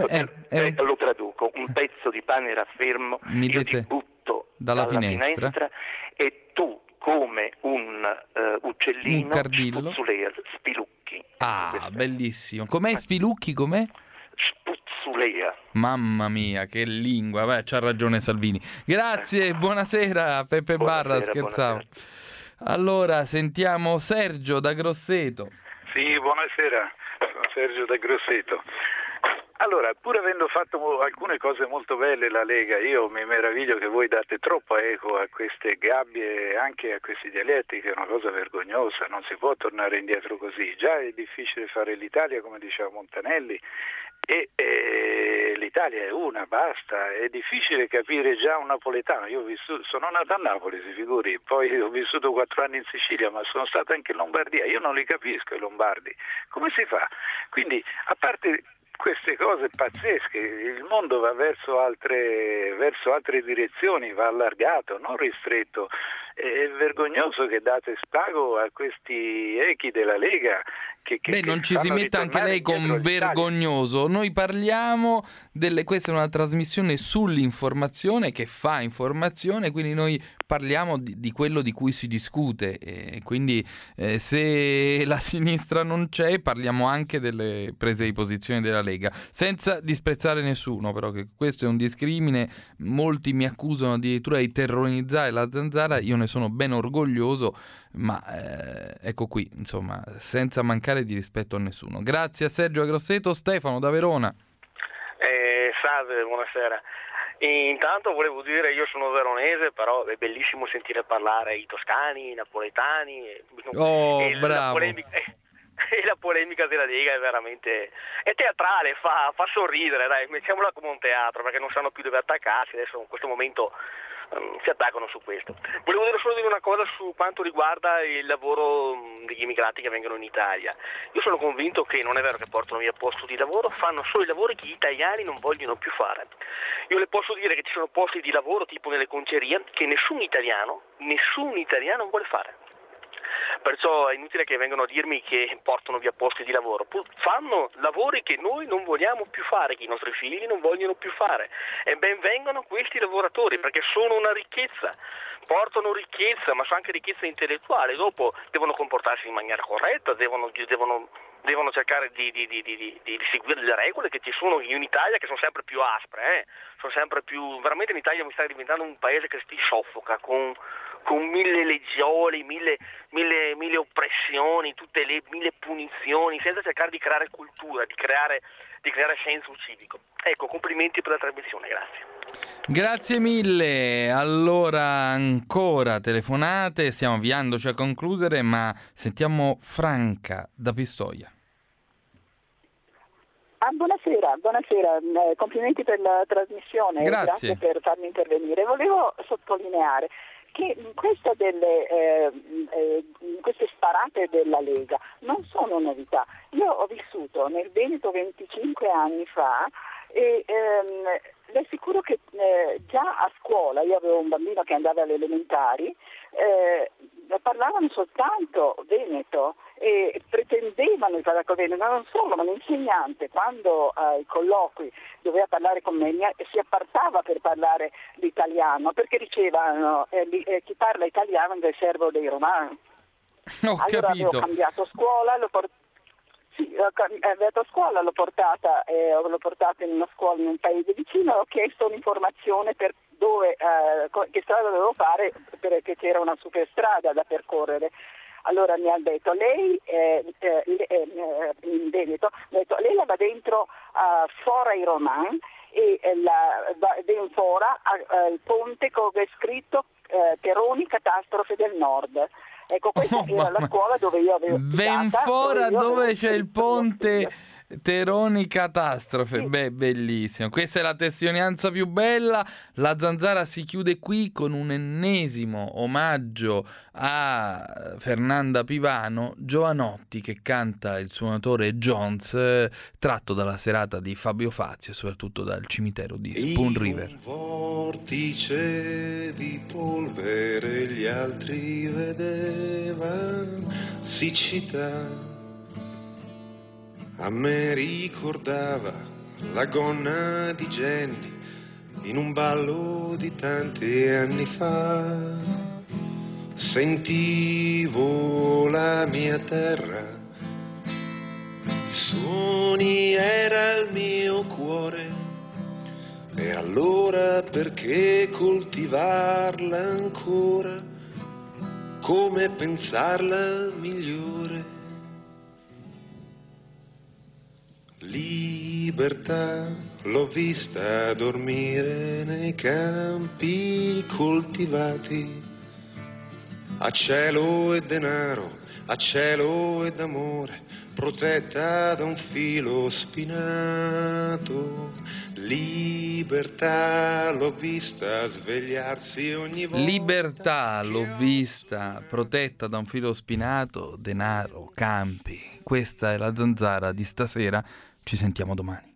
Lo traduco, un pezzo di pane raffermo, io ti butto
dalla finestra
e tu, come un uccellino,
un cardillo,
spuzzulea, spilucchi.
Ah, bellissimo. Com'è spilucchi, com'è?
Spuzzulea.
Mamma mia, che lingua. Beh, c'ha ragione Salvini. Grazie, buonasera Peppe Barra, scherzavo. Buonasera. Allora, sentiamo Sergio da Grosseto.
Sì, buonasera, sono Sergio da Grosseto. Allora, pur avendo fatto alcune cose molto belle la Lega, io mi meraviglio che voi date troppo eco a queste gabbie, anche a questi dialetti, che è una cosa vergognosa, non si può tornare indietro così. Già è difficile fare l'Italia, come diceva Montanelli, e l'Italia è una, basta, è difficile capire già un napoletano. Io sono nato a Napoli, si figuri, poi ho vissuto 4 anni in Sicilia, ma sono stato anche in Lombardia, io non li capisco i lombardi, come si fa? Quindi, a parte queste cose pazzesche, il mondo va verso altre direzioni, va allargato, non ristretto. È vergognoso che date spago a questi echi della Lega.
Beh, non ci si metta anche lei con vergognoso. Noi parliamo questa è una trasmissione sull'informazione che fa informazione, quindi noi parliamo di quello di cui si discute, e quindi se la sinistra non c'è parliamo anche delle prese di posizione della Lega, senza disprezzare nessuno, però, che questo è un discrimine. Molti mi accusano addirittura di terrorizzare la Zanzara, io ne sono ben orgoglioso, ma ecco qui, insomma, senza mancare di rispetto a nessuno. Grazie a Sergio Grosseto. Stefano da Verona.
Salve, buonasera. Intanto volevo dire, io sono veronese, però è bellissimo sentire parlare i toscani, i napoletani.
Bravo.
E la polemica della Lega è veramente teatrale, fa sorridere, dai, mettiamola come un teatro, perché non sanno più dove attaccarsi, adesso in questo momento si attaccano su questo. Volevo solo dire una cosa su quanto riguarda il lavoro degli immigrati che vengono in Italia. Io sono convinto che non è vero che portano via posti di lavoro, fanno solo i lavori che gli italiani non vogliono più fare. Io le posso dire che ci sono posti di lavoro tipo nelle concerie che nessun italiano vuole fare. Perciò è inutile che vengano a dirmi che portano via posti di lavoro. Fanno lavori che noi non vogliamo più fare, che i nostri figli non vogliono più fare. E ben vengano questi lavoratori, perché sono una ricchezza, portano ricchezza, ma sono anche ricchezza intellettuale. Dopo devono comportarsi in maniera corretta, devono cercare di seguire le regole che ci sono in Italia, che sono sempre più aspre, sono sempre più. Veramente in Italia mi sta diventando un paese che si soffoca con 1000 leggioli, mille oppressioni, tutte le 1000 punizioni, senza cercare di creare cultura, di creare senso civico. Ecco, complimenti per la trasmissione, grazie.
Grazie mille. Allora, ancora telefonate, stiamo avviandoci a concludere, ma sentiamo Franca da Pistoia.
Buonasera, complimenti per la trasmissione, grazie per farmi intervenire. Volevo sottolineare che queste sparate della Lega non sono novità. Io ho vissuto nel Veneto 25 anni fa e le assicuro che già a scuola, io avevo un bambino che andava alle elementari, parlavano soltanto veneto e pretendevano di parlare con veneto, ma non solo, ma l'insegnante quando ai colloqui doveva parlare con me si appartava per parlare l'italiano, perché dicevano chi parla italiano è il servo dei romani. Allora avevo cambiato scuola, l'ho portata in una scuola in un paese vicino, ho chiesto un'informazione per che strada dovevo fare, perché c'era una superstrada da percorrere. Allora mi ha detto lei in Veneto, lei la va dentro fora i Romani e dentro il ponte dove è scritto Teroni catastrofe del nord. Ecco, questa era la scuola dove io avevo
Venfora, dove c'è il ponte Teroni catastrofe. Beh, bellissimo. Questa è la testimonianza più bella. La Zanzara si chiude qui con un ennesimo omaggio a Fernanda Pivano, Giovanotti, che canta il suonatore Jones, tratto dalla serata di Fabio Fazio e soprattutto dal cimitero di Spoon River.
Un vortice di polvere gli altri vedevano siccità. A me ricordava la gonna di Jenny in un ballo di tanti anni fa. Sentivo la mia terra, i suoni era il mio cuore. E allora perché coltivarla ancora? Come pensarla migliore? Libertà l'ho vista dormire nei campi coltivati, a cielo e denaro, a cielo ed amore, protetta da un filo spinato. Libertà l'ho vista svegliarsi ogni volta.
Libertà l'ho vista protetta da un filo spinato, denaro, campi. Questa è la Zanzara di stasera. Ci sentiamo domani.